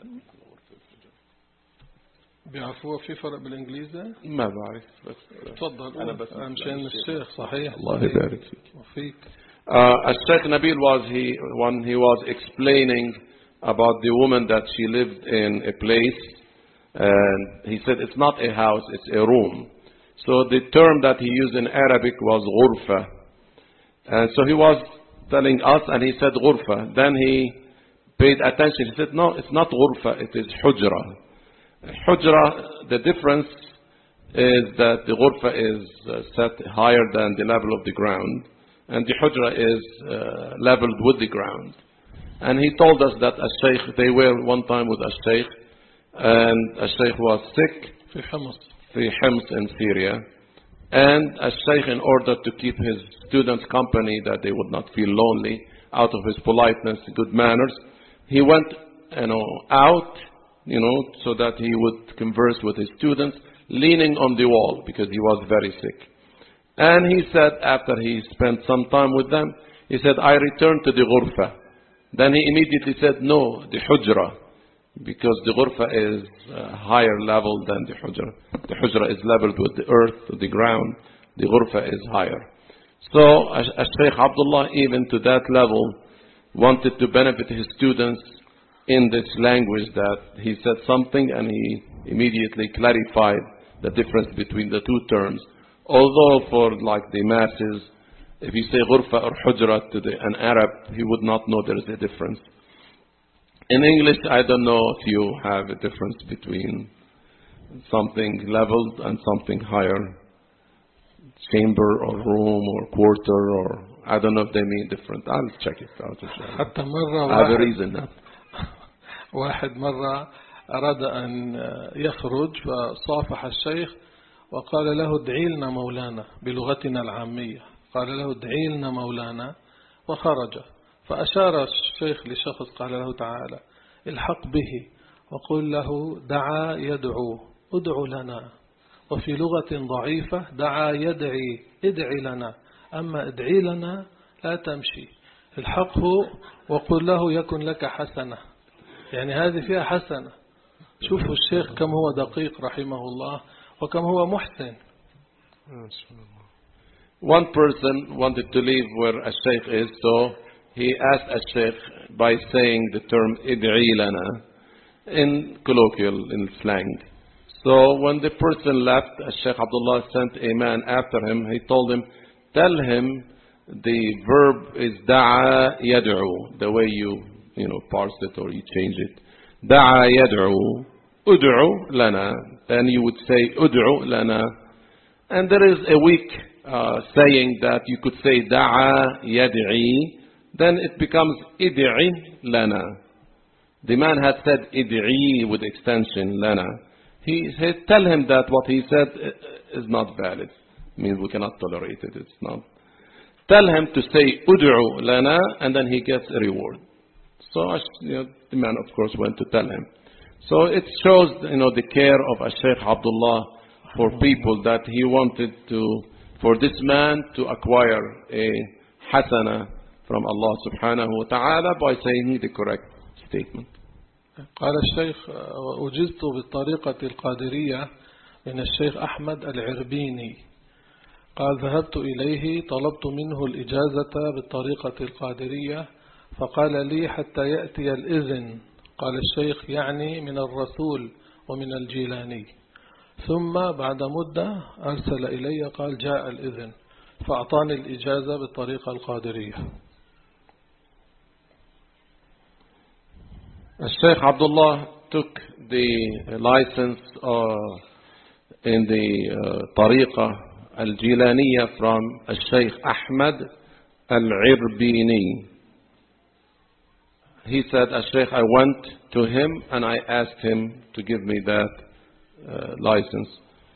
S2: بيعرفوها في فرق بالإنجليزي؟
S1: ما بعرف.
S2: تفضل. أنا بس مشان الشيخ صحيح.
S1: الله يبارك فيك.
S2: وفيك.
S1: Sheikh Nabil when he was explaining about the woman that she lived in a place, and he said it's not a house, it's a room. So the term that he used in Arabic was ghurfa. And so he was telling us, and he said ghurfa. Then he paid attention. He said, no, it's not ghurfa, it is hujra. Hujra, the difference is that the ghurfa is set higher than the level of the ground, and the hujra is leveled with the ground. And he told us that a sheikh, they were one time with a sheikh, and a sheikh was sick
S2: في حمص
S1: in Syria. And a sheikh, in order to keep his students company, that they would not feel lonely, out of his politeness, good manners, he went, out, so that he would converse with his students, leaning on the wall because he was very sick. And he said, after he spent some time with them, he said, I returned to the ghurfa. Then he immediately said, no, the hujra, because the ghurfa is a higher level than the hujra. The hujra is leveled with the earth, the ground. The ghurfa is higher. So Shaykh Abdullah, even to that level, wanted to benefit his students in this language, that he said something and he immediately clarified the difference between the two terms. Although for like the masses, if you say ghurfa or hujra to an Arab, he would not know there is a difference. In English, I don't know if you have a difference between something leveled and something higher. Chamber or room or quarter, or I don't know if they mean different. I'll check it out.
S2: حتى مرة
S1: I have a reason now.
S2: واحد مرة أراد أن يخرج فصافح الشيخ وقال له ادعي لنا مولانا بلغتنا العامية. قال له ادعي لنا مولانا وخرج. فأشار الشيخ لشخص قال له تعالى الحق به وقل له دعا يدعو ادعو لنا. وفي لغة ضعيفة دعا يدعي ادعي لنا، أما ادعي لنا لا تمشي. الحقه وقل له يكن لك حسنة، يعني هذه فيها حسنة. شوفوا الشيخ كم هو دقيق رحمه الله وكم هو محسن.
S1: One person wanted to leave where a sheikh is, so he asked a sheikh by saying the term id'i lana in colloquial, in slang. So when the person left, Shaykh Abdullah sent a man after him. He told him, tell him the verb is da'a yad'u, the way you parse it or you change it. Da'a yad'u, ud'u lana. Then you would say ud'u lana. And there is a weak saying that you could say da'a yad'i, then it becomes id'i lana. The man had said id'i with extension lana. He said, tell him that what he said is not valid. Means we cannot tolerate it. It's not. Tell him to say ud'u lana, and then he gets a reward. So the man, of course, went to tell him. So it shows, the care of Shaykh Abdullah for people, that he wanted for this man to acquire a hasana from Allah subhanahu wa ta'ala by saying the correct statement.
S2: قال الشيخ وأجزت بالطريقة القادرية من الشيخ أحمد العربيني. قال ذهبت إليه طلبت منه الإجازة بالطريقة القادرية فقال لي حتى يأتي الإذن. قال الشيخ يعني من الرسول ومن الجيلاني. ثم بعد مدة أرسل إلي قال جاء الإذن فأعطاني الإجازة بالطريقة القادرية.
S1: Shaykh Abdullah took the license in the Tariqa al-Jilaniya from Shaykh Ahmad al-Irbini. He said, Shaykh, I went to him and I asked him to give me that license.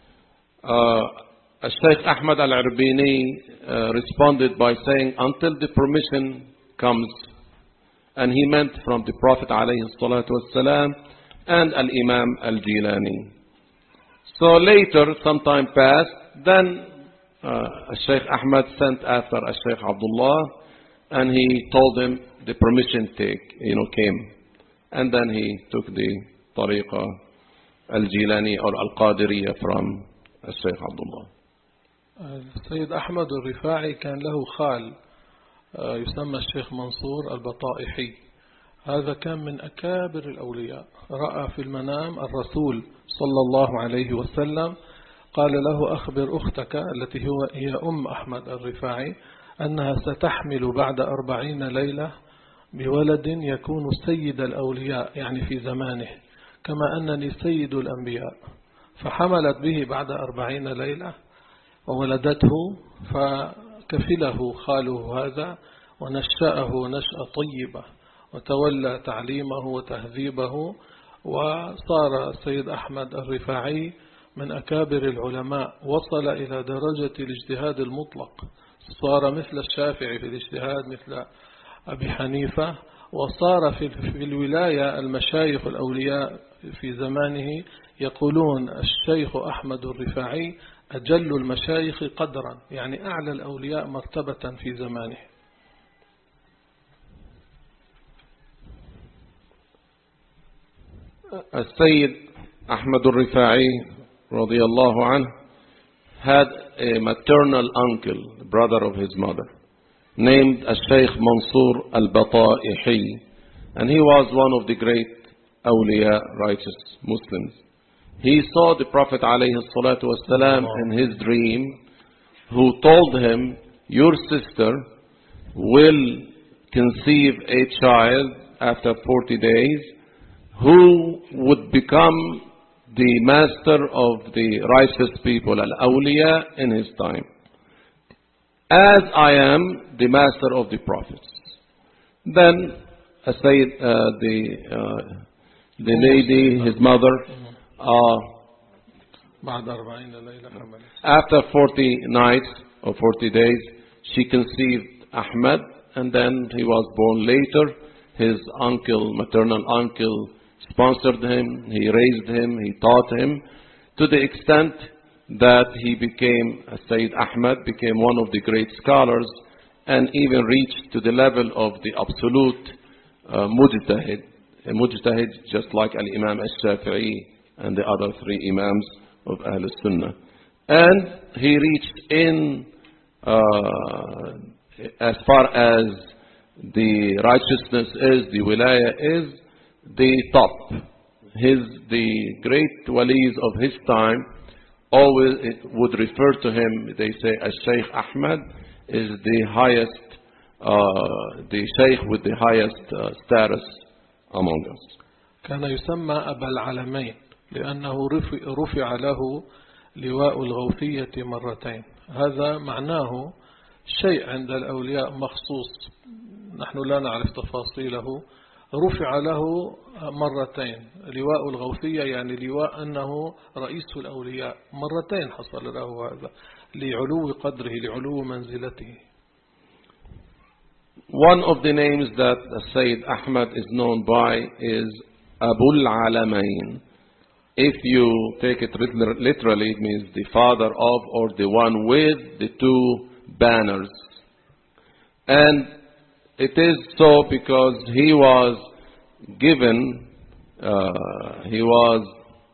S1: Shaykh Ahmad al-Irbini responded by saying, until the permission comes. And he meant from the Prophet ﷺ and Al-Imam Al-Jilani. So later, some time passed, then Shaykh Ahmad sent after Shaykh Abdullah, and he told him the permission came. And then he took the Tariqa Al-Jilani or Al-Qadiriyya from Shaykh Abdullah.
S2: السيد أحمد الرفاعي كان له خال يسمى الشيخ منصور البطائحي. هذا كان من أكابر الأولياء. رأى في المنام الرسول صلى الله عليه وسلم قال له أخبر أختك التي هي أم أحمد الرفاعي أنها ستحمل بعد 40 ليلة بولد يكون سيد الأولياء يعني في زمانه، كما أنني سيد الأنبياء. فحملت به بعد 40 ليلة وولدته، فكفله خاله هذا ونشأه نشأة طيبة، وتولى تعليمه وتهذيبه، وصار السيد أحمد الرفاعي من أكابر العلماء، وصل إلى درجة الاجتهاد المطلق، صار مثل الشافعي في الاجتهاد، مثل أبي حنيفة، وصار في الولاية المشايخ الأولياء في زمانه يقولون الشيخ أحمد الرفاعي أجل المشايخ قدرا، يعني أعلى الأولياء مرتبة في زمانه.
S1: السيد أحمد الرفاعي رضي الله عنه had a maternal uncle, brother of his mother, named Sheikh Mansour al-Bataihi, and he was one of the great awliya, righteous Muslims. He saw the Prophet ﷺ in his dream, who told him, your sister will conceive a child after 40 days, who would become the master of the righteous people, al-awliya, in his time, as I am the master of the prophets. Then the lady, his mother, after 40 nights or 40 days, she conceived Ahmad, and then he was born later. His uncle, maternal uncle, sponsored him, he raised him, he taught him, to the extent that he became, Sayyid Ahmad became one of the great scholars, and even reached to the level of the absolute mujtahid. A mujtahid just like Al-Imam Al-Shafi'i and the other 3 Imams of Ahl Sunnah. And he reached in, as far as the righteousness is, the wilaya is, the top. The great walis of his time always would refer to him, they say, as Shaykh Ahmad is the highest, the Shaykh with the highest status among us.
S2: كان يسمى أبا العلمين لأنه رفع له لواء الغوثية مرتين. هذا معناه شيء عند الأولياء مخصوص، نحن لا نعرف تفاصيله. رفع له مرتين لواء الغوثية، يعني لواء أنه رئيس الأولياء، مرتين حصل له هذا لعلو قدره، لعلو منزلته.
S1: One of the names that Sayyid Ahmad is known by is Abul Alamain. If you take it literally, it means the father of, or the one with the 2 banners. And it is so because he was given, he was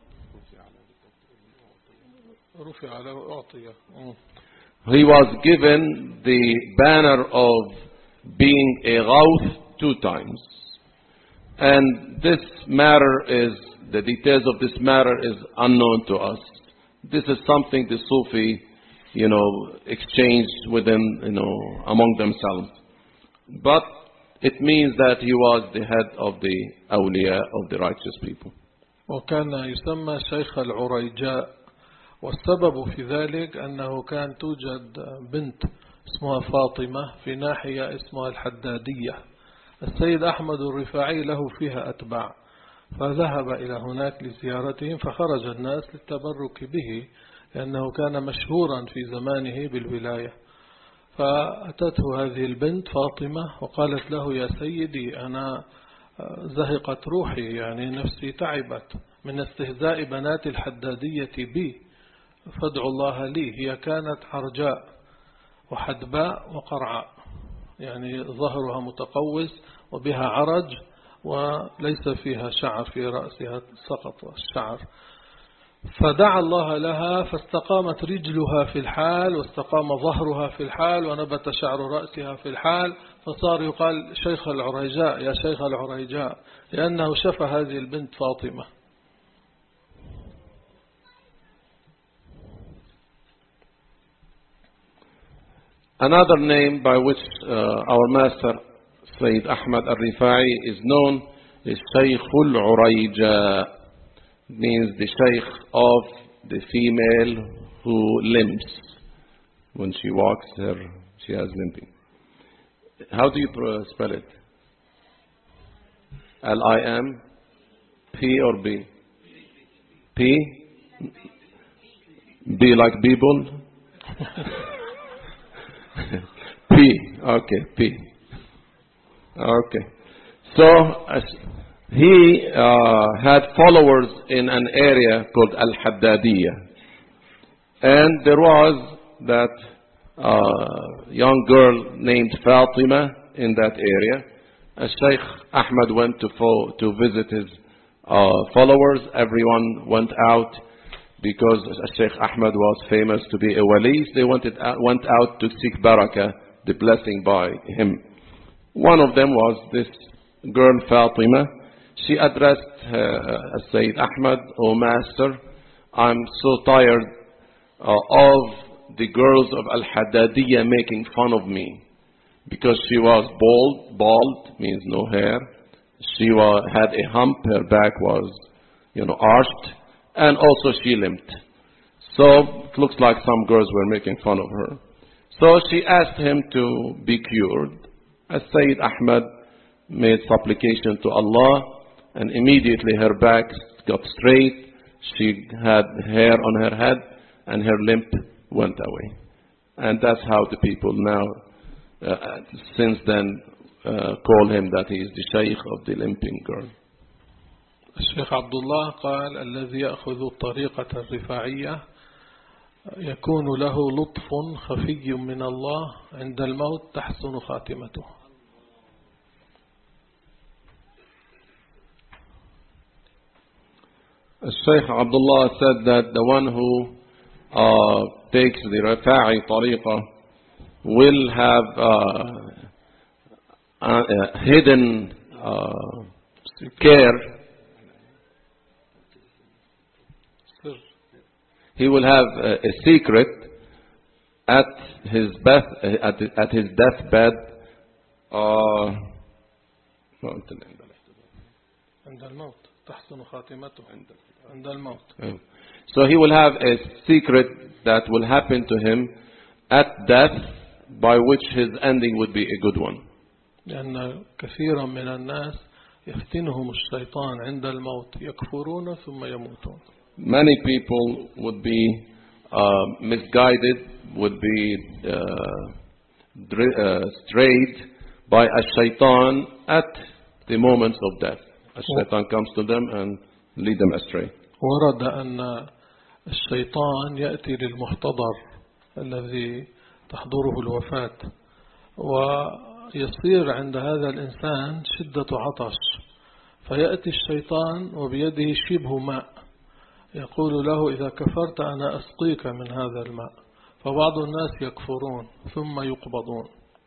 S1: given the banner of being a Ghawth 2 times. And this matter is, the details of this matter is unknown to us. This is something the Sufi, exchanged within, among themselves. But it means that he was the head of the awliya, of the righteous people.
S2: وكان يسمى شيخ العريجاء، والسبب في ذلك أنه كان توجد بنت اسمها فاطمة في ناحية اسمها الحدادية. السيد أحمد الرفاعي له فيها أتباع، فذهب إلى هناك لزيارتهم، فخرج الناس للتبرك به لأنه كان مشهورا في زمانه بالولاية. فأتته هذه البنت فاطمة وقالت له: يا سيدي، أنا زهقت روحي، يعني نفسي تعبت من استهزاء بنات الحدادية بي، فادعوا الله لي. هي كانت عرجاء وحدباء وقرعاء، يعني ظهرها متقوس وبها عرج وليس فيها شعر في رأسها، سقط الشعر. فدعا الله لها فاستقامت رجلها في الحال، واستقام ظهرها في الحال، ونبت شعر رأسها في الحال، فصار يقال شيخ العريجاء، يا شيخ العريجاء، لأنه شفى هذه البنت فاطمة.
S1: Another name by which our master Sayyid Ahmad al-Rifa'i is known as Shaykh al-Urayja, means the Shaykh of the female who limps. When she walks, she has limping. How do you spell it? L-I-M? P or B? P? B like people? P. Okay, P. Okay. So he had followers in an area called Al-Haddadiyah. And there was that young girl named Fatima in that area. Shaykh Ahmad went to visit his followers. Everyone went out because Shaykh Ahmad was famous to be a wali. They went out to seek barakah, the blessing by him. One of them was this girl Fatima. She addressed Sayyid Ahmad, "Oh Master, I'm so tired of the girls of Al-Haddadiyah making fun of me." Because she was bald means no hair. She had a hump, her back was, arched, and also she limped. So it looks like some girls were making fun of her. So she asked him to be cured. As Sayyid Ahmad made supplication to Allah, and immediately her back got straight, she had hair on her head, and her limp went away. And that's how the people now, since then, call him that he is the Shaykh of the limping girl.
S2: الشيخ عبد الله قال: الذي يأخذ الطريقة الرفاعية يكون له لطف خفي من الله عند الموت تحسن خاتمته.
S1: Shaykh Abdullah said that the one who takes the Rifa'i tariqah will have hidden care. He will have a secret at his deathbed.
S2: عند الموت تحسن خاتمته. عند الموت.
S1: So he will have a secret that will happen to him at death, by which his ending would be a good one.
S2: لأن كثيرا من الناس يفتنهم الشيطان عند الموت يكفرون ثم يموتون.
S1: Many people would be misguided, would be strayed by a shaitan at the moments of death. A shaitan comes to them and lead them astray.
S2: ورد أن الشيطان يأتي للمحتضر الذي تحضره الوفاة ويصير عند هذا الإنسان شدة عطش، فيأتي الشيطان وبيده شبه ماء يقول له: إذا كفرت أنا أسقيك من هذا الماء. فبعض الناس يكفرون ثم يقبضون.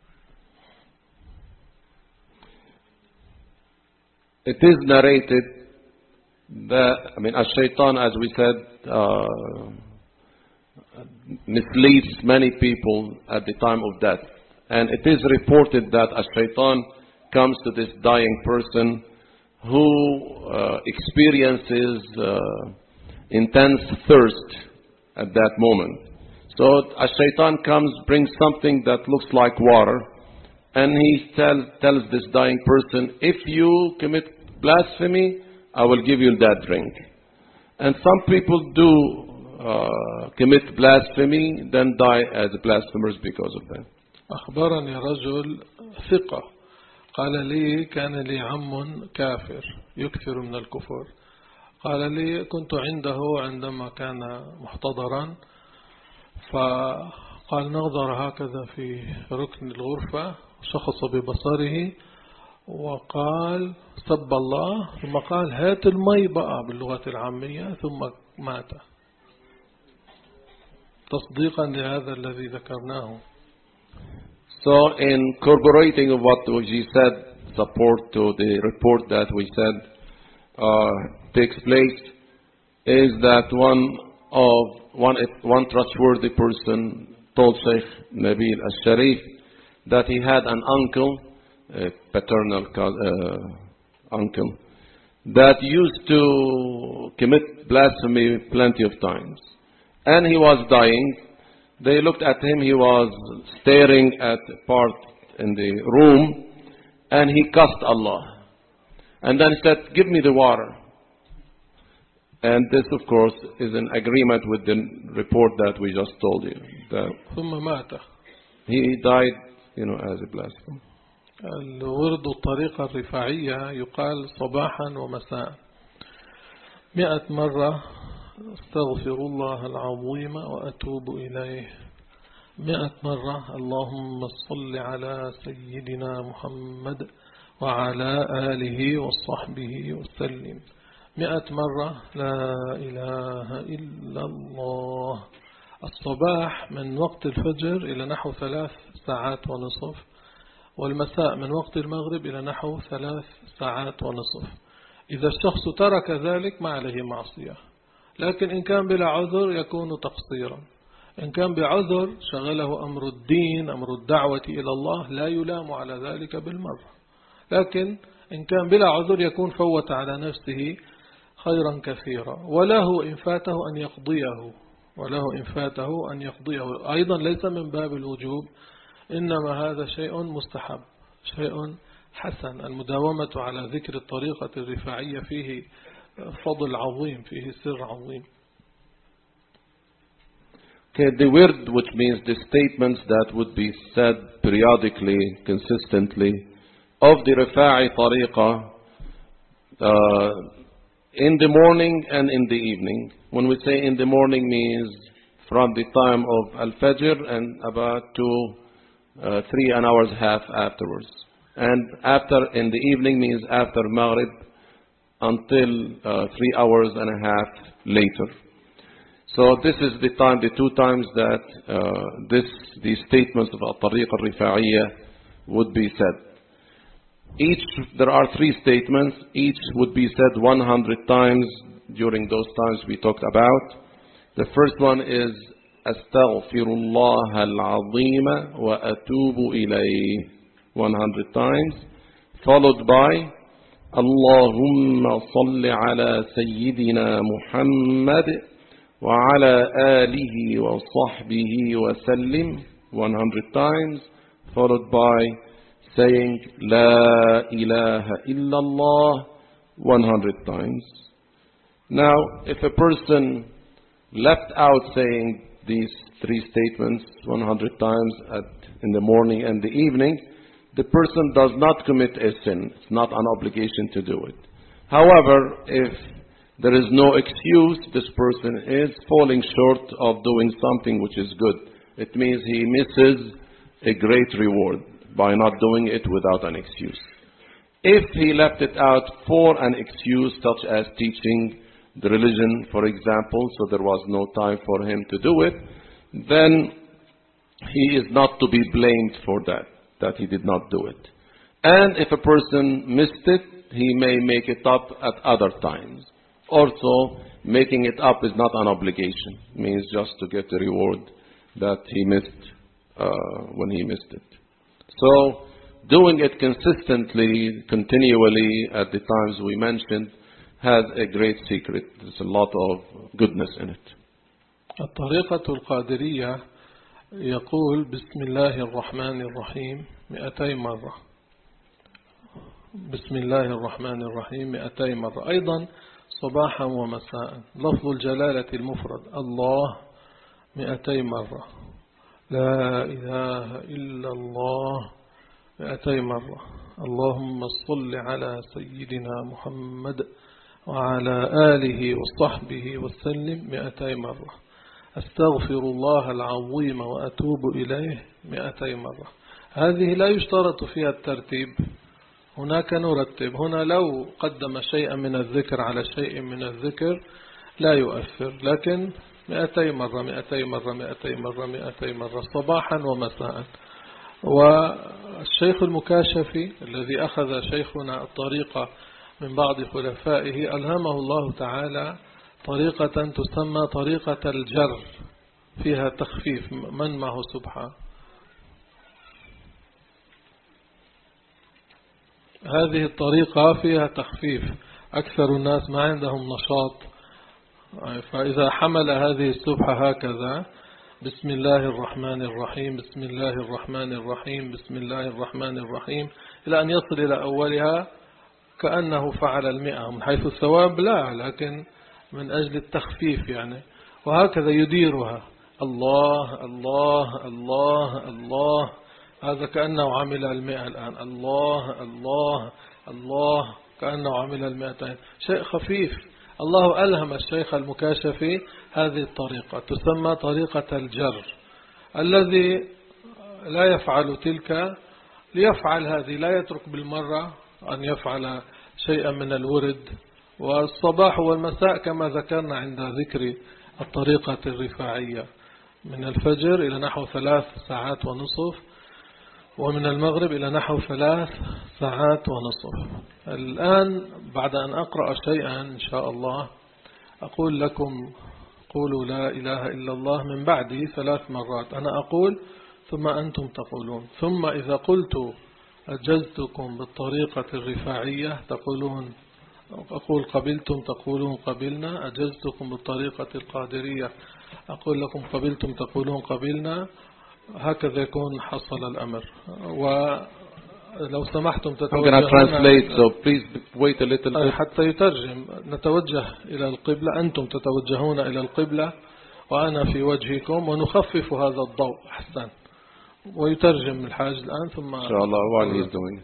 S1: It is narrated that, Ash-Shaytan, as we said, misleads many people at the time of death. And it is reported that Ash-Shaytan comes to this dying person who experiences intense thirst at that moment. So Ash-Shaytan comes, brings something that looks like water, and he tells this dying person, if you commit blasphemy, I will give you that drink. And some people do commit blasphemy, then die as blasphemers because of that.
S2: أخبرني رجل ثقة قال لي: كان لي عم كافر يكثر من الكفر. قال لي: كنت عنده عندما كان محتضرا، فقال نظر هكذا في ركن الغرفة، شخص ببصره وقال سب الله، ثم قال: هات المي بقى باللغة العامية، ثم مات تصديقا لهذا الذي ذكرناه.
S1: So in corroborating of what we said, support to the report that we said takes place, is that one trustworthy person told Sheikh Nabil al-Sharif that he had an uncle a paternal uncle, that used to commit blasphemy plenty of times. And he was dying. They looked at him. He was staring at a part in the room, and he cursed Allah. And then he said, "Give me the water." And this, of course, is in agreement with the report that we just told you. That he died, as a blasphemer.
S2: الورد الطريقة الرفاعية يقال صباحا ومساء 100 مرة. استغفر الله العظيم وأتوب إليه 100 مرة. اللهم صل على سيدنا محمد وعلى آله وصحبه وسلم 100 مرة. لا إله إلا الله. الصباح من وقت الفجر إلى نحو 3 ساعات ونصف، والمساء من وقت المغرب إلى نحو 3 ساعات ونصف. إذا الشخص ترك ذلك ما عليه معصية، لكن إن كان بلا عذر يكون تقصيرا. إن كان بعذر شغله أمر الدين، أمر الدعوة إلى الله، لا يلام على ذلك بالمرة. لكن إن كان بلا عذر يكون فوت على نفسه خيرا كثيرا، وله إن فاته أن يقضيه، أيضا ليس من باب الوجوب، إنما هذا شيء مستحب، شيء حسن. المداومة على ذكر الطريقة الرفاعية فيه فضل عظيم، فيه سر عظيم.
S1: Okay, the wird, which means the statements that would be said periodically, consistently, of the Rifa'i tariqah, in the morning and in the evening. When we say in the morning, means from the time of Al-Fajr and about 3 hours half afterwards. And after in the evening means after Maghrib until 3 hours and a half later. So this is the time, the 2 times that the statements of Al-Tariq Al-Rifa'iyya would be said. There are 3 statements. Each would be said 100 times during those times we talked about. The first one is Astaghfirullah al-Azim wa atubu ilayh, 100 times, followed by Allahumma salli ala Sayyidina Muhammad wa ala alihi wa sahbihi wa sallim, 100 times, followed by saying La ilaha illallah 100 times. Now, if a person left out saying these 3 statements 100 times in the morning and the evening, the person does not commit a sin. It's not an obligation to do it. However, if there is no excuse, this person is falling short of doing something which is good. It means he misses a great reward by not doing it without an excuse. If he left it out for an excuse, such as teaching the religion, for example, so there was no time for him to do it, then he is not to be blamed for that he did not do it. And if a person missed it, he may make it up at other times. Also, making it up is not an obligation. It means just to get the reward that he missed when he missed it. So, doing it consistently, continually at the times we mentioned has a great secret. There's a lot of goodness in it.
S2: الطريقة القادرية يقول بسم الله الرحمن الرحيم 200 مرة. بسم الله الرحمن الرحيم 200 مرة. أيضا صباحا ومساء. لفظ الجلالة المفرد الله 200 مرة. لا إله إلا الله 200 مرة. اللهم صل على سيدنا محمد وعلى آله وصحبه وسلم 200 مرة. أستغفر الله العظيم وأتوب إليه 200 مرة. هذه لا يشترط فيها الترتيب، هناك نرتب. هنا لو قدم شيئا من الذكر على شيء من الذكر لا يؤثر، لكن 200 مرة 200 مرة 200 مرة 200 مرة صباحا ومساء. والشيخ المكاشفي الذي أخذ شيخنا الطريقة من بعض خلفائه ألهمه الله تعالى طريقة تسمى طريقة الجر، فيها تخفيف من معه سبحان. هذه الطريقة فيها تخفيف، أكثر الناس ما عندهم نشاط، فإذا حمل هذه السبحة هكذا بسم الله الرحمن الرحيم بسم الله الرحمن الرحيم بسم الله الرحمن الرحيم إلى أن يصل إلى أولها كأنه فعل 100 من حيث الثواب لا، لكن من أجل التخفيف يعني، وهكذا يديرها الله الله الله الله، هذا كأنه عمل 100 الآن، الله الله الله كأنه عمل 200، شيء خفيف. الله ألهم الشيخ المكاشفي هذه الطريقة، تسمى طريقة الجر، الذي لا يفعل تلك ليفعل هذه، لا يترك بالمرة أن يفعل شيئا من الورد، والصباح والمساء كما ذكرنا عند ذكر الطريقة الرفاعية، من الفجر إلى نحو 3 ساعات ونصف، ومن المغرب إلى نحو 3 ساعات ونصف. الآن بعد أن أقرأ شيئا إن شاء الله أقول لكم قولوا لا إله إلا الله من بعدي 3 مرات، أنا أقول ثم أنتم تقولون، ثم إذا قلت أجزتكم بالطريقة الرفاعية تقولون، أقول قبلتم تقولون قبلنا، أجزتكم بالطريقة القادرية أقول لكم قبلتم تقولون قبلنا، هكذا يكون حصل الأمر. ولو سمحتم تتوجهون حتى يترجم، نتوجه إلى القبلة، أنتم تتوجهون إلى القبلة وأنا في وجهكم، ونخفف هذا الضوء أحسن، ويترجم الحاج الآن ثم
S1: إن شاء الله while he's doing.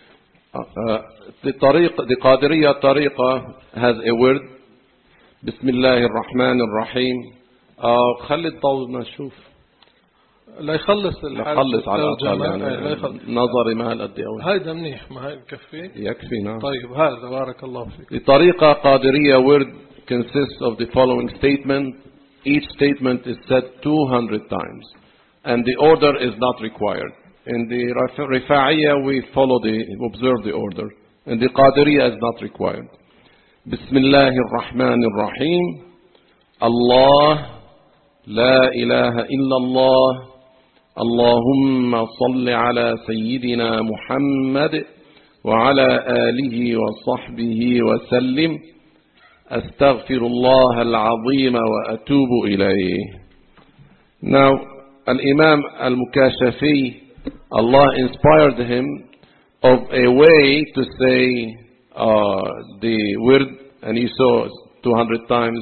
S1: The Qadiriyya طريقة has a word بسم الله الرحمن الرحيم. خلي الضوء نشوف
S2: لا يخلص الحاج،
S1: يخلص على الأقل يعني نظري ما هالقد أول،
S2: هذا منيح، ما هي يكفي
S1: يكفي. نعم
S2: طيب هذا بارك الله فيك.
S1: The طريقة قادرية word consists of the following statement. Each statement is said 200 times and the order is not required. In the Rifa'iyya we observe the order. In the Qadiriyya is not required. Bismillahir Rahmanir Rahim. Allah la ilaha illallah. Allahumma salli ala Sayyidina Muhammad wa ala alihi wa sahbihi wa sallim. Astaghfirullah al-azim wa atubu ilayh. Now, Al-Imam Al-Mukashafi, Allah inspired him of a way to say the word, and he saw 200 times.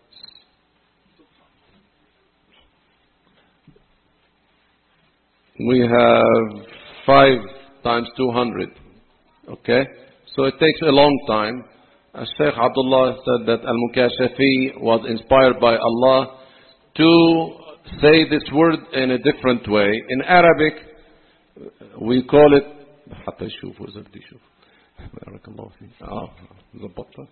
S1: We have 5 times 200. Okay? So it takes a long time. Shaykh Abdullah said that Al-Mukashafi was inspired by Allah to say this word in a different way. In Arabic, we call it حتى يشوفوا زبدي يشوف بارك الله فيك ضبطت.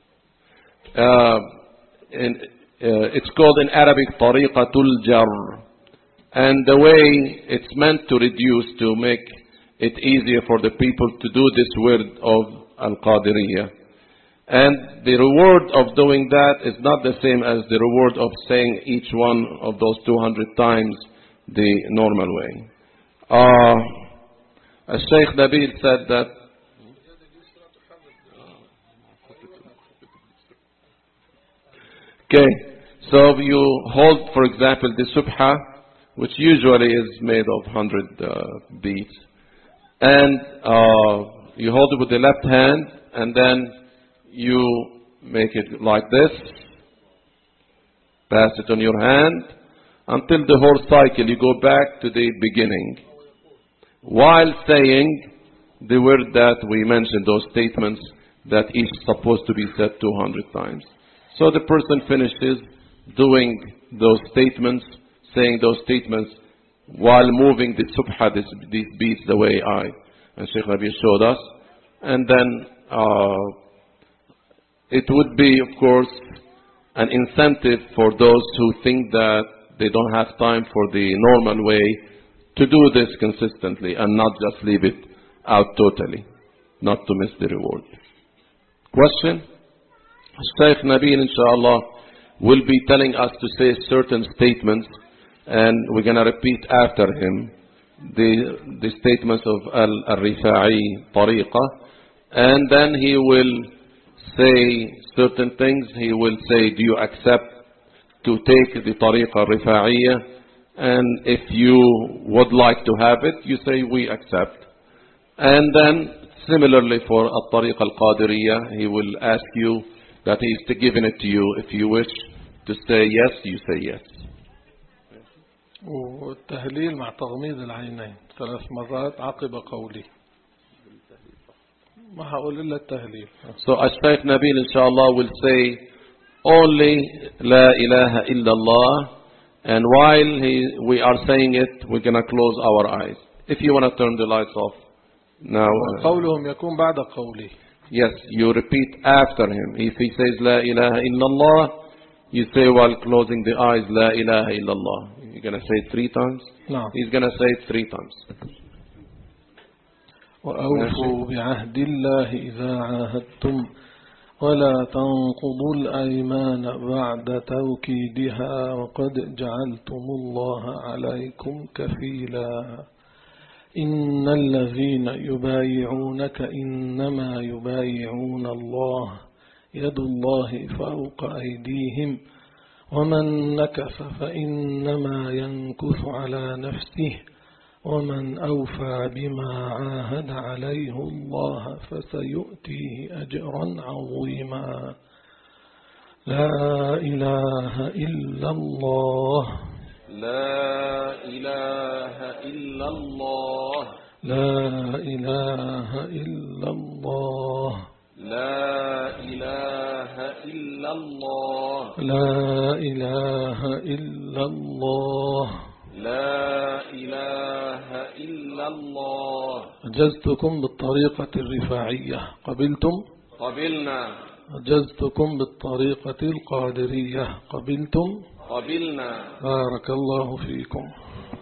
S1: It's called in Arabic طريقة الجر, and the way it's meant to reduce, to make it easier for the people to do this word of Al-Qadiriyya. And the reward of doing that is not the same as the reward of saying each one of those 200 times the normal way. Shaykh Nabil said that okay, so you hold, for example, the subha, which usually is made of 100 beads, and you hold it with the left hand, and then you make it like this, pass it on your hand, until the whole cycle, you go back to the beginning, while saying the word that we mentioned, those statements that each is supposed to be said 200 times. So the person finishes doing those statements, saying those statements, while moving the subha, these beats, the way I and Shaykh Nabi showed us. And then it would be, of course, an incentive for those who think that they don't have time for the normal way to do this consistently and not just leave it out totally, not to miss the reward. Question? Shaykh Nabil, inshallah, will be telling us to say certain statements, and we're going to repeat after him the statements of Al-Rifa'i Tariqa, And then he will say certain things. He will say, do you accept to take the Tariqa Rifa'iyya? And if you would like to have it, you say, we accept. And then similarly for Al-Tariqa Al-Qadiriyya, he will ask you that he is giving it to you. If you wish to say yes, you say yes.
S2: والتهليل مع تغميض العينين 3 مرات عقب قولي. ما هقول إلا التهليل.
S1: So Shaykh Nabil inshallah will say only La ilaha illallah, and while we are saying it, we're going to close our eyes. If you want to turn the lights off now.
S2: قولهم يكون بعد قولي.
S1: Yes, you repeat after him. If he says La ilaha illallah, you say while closing the eyes La ilaha illallah. You're going to say it 3 times?
S2: No.
S1: He's going to say it 3 times.
S2: وأوفوا بعهد الله إذا عاهدتم ولا تنقضوا الأيمان بعد توكيدها وقد جعلتم الله عليكم كفيلا إن الذين يبايعونك إنما يبايعون الله يد الله فوق أيديهم ومن نكث فإنما ينكث على نفسه ومن أوفى بما عاهد عليه الله فسيؤتيه أجرا عظيما لا إله إلا الله
S1: لا إله إلا الله
S2: لا إله إلا الله
S1: لا إله إلا الله
S2: لا إله إلا الله
S1: لا إله إلا الله.
S2: أجزتكم بالطريقة الرفاعية قبلتم؟
S1: قبلنا.
S2: أجزتكم بالطريقة القادرية قبلتم؟
S1: قبلنا.
S2: بارك الله فيكم.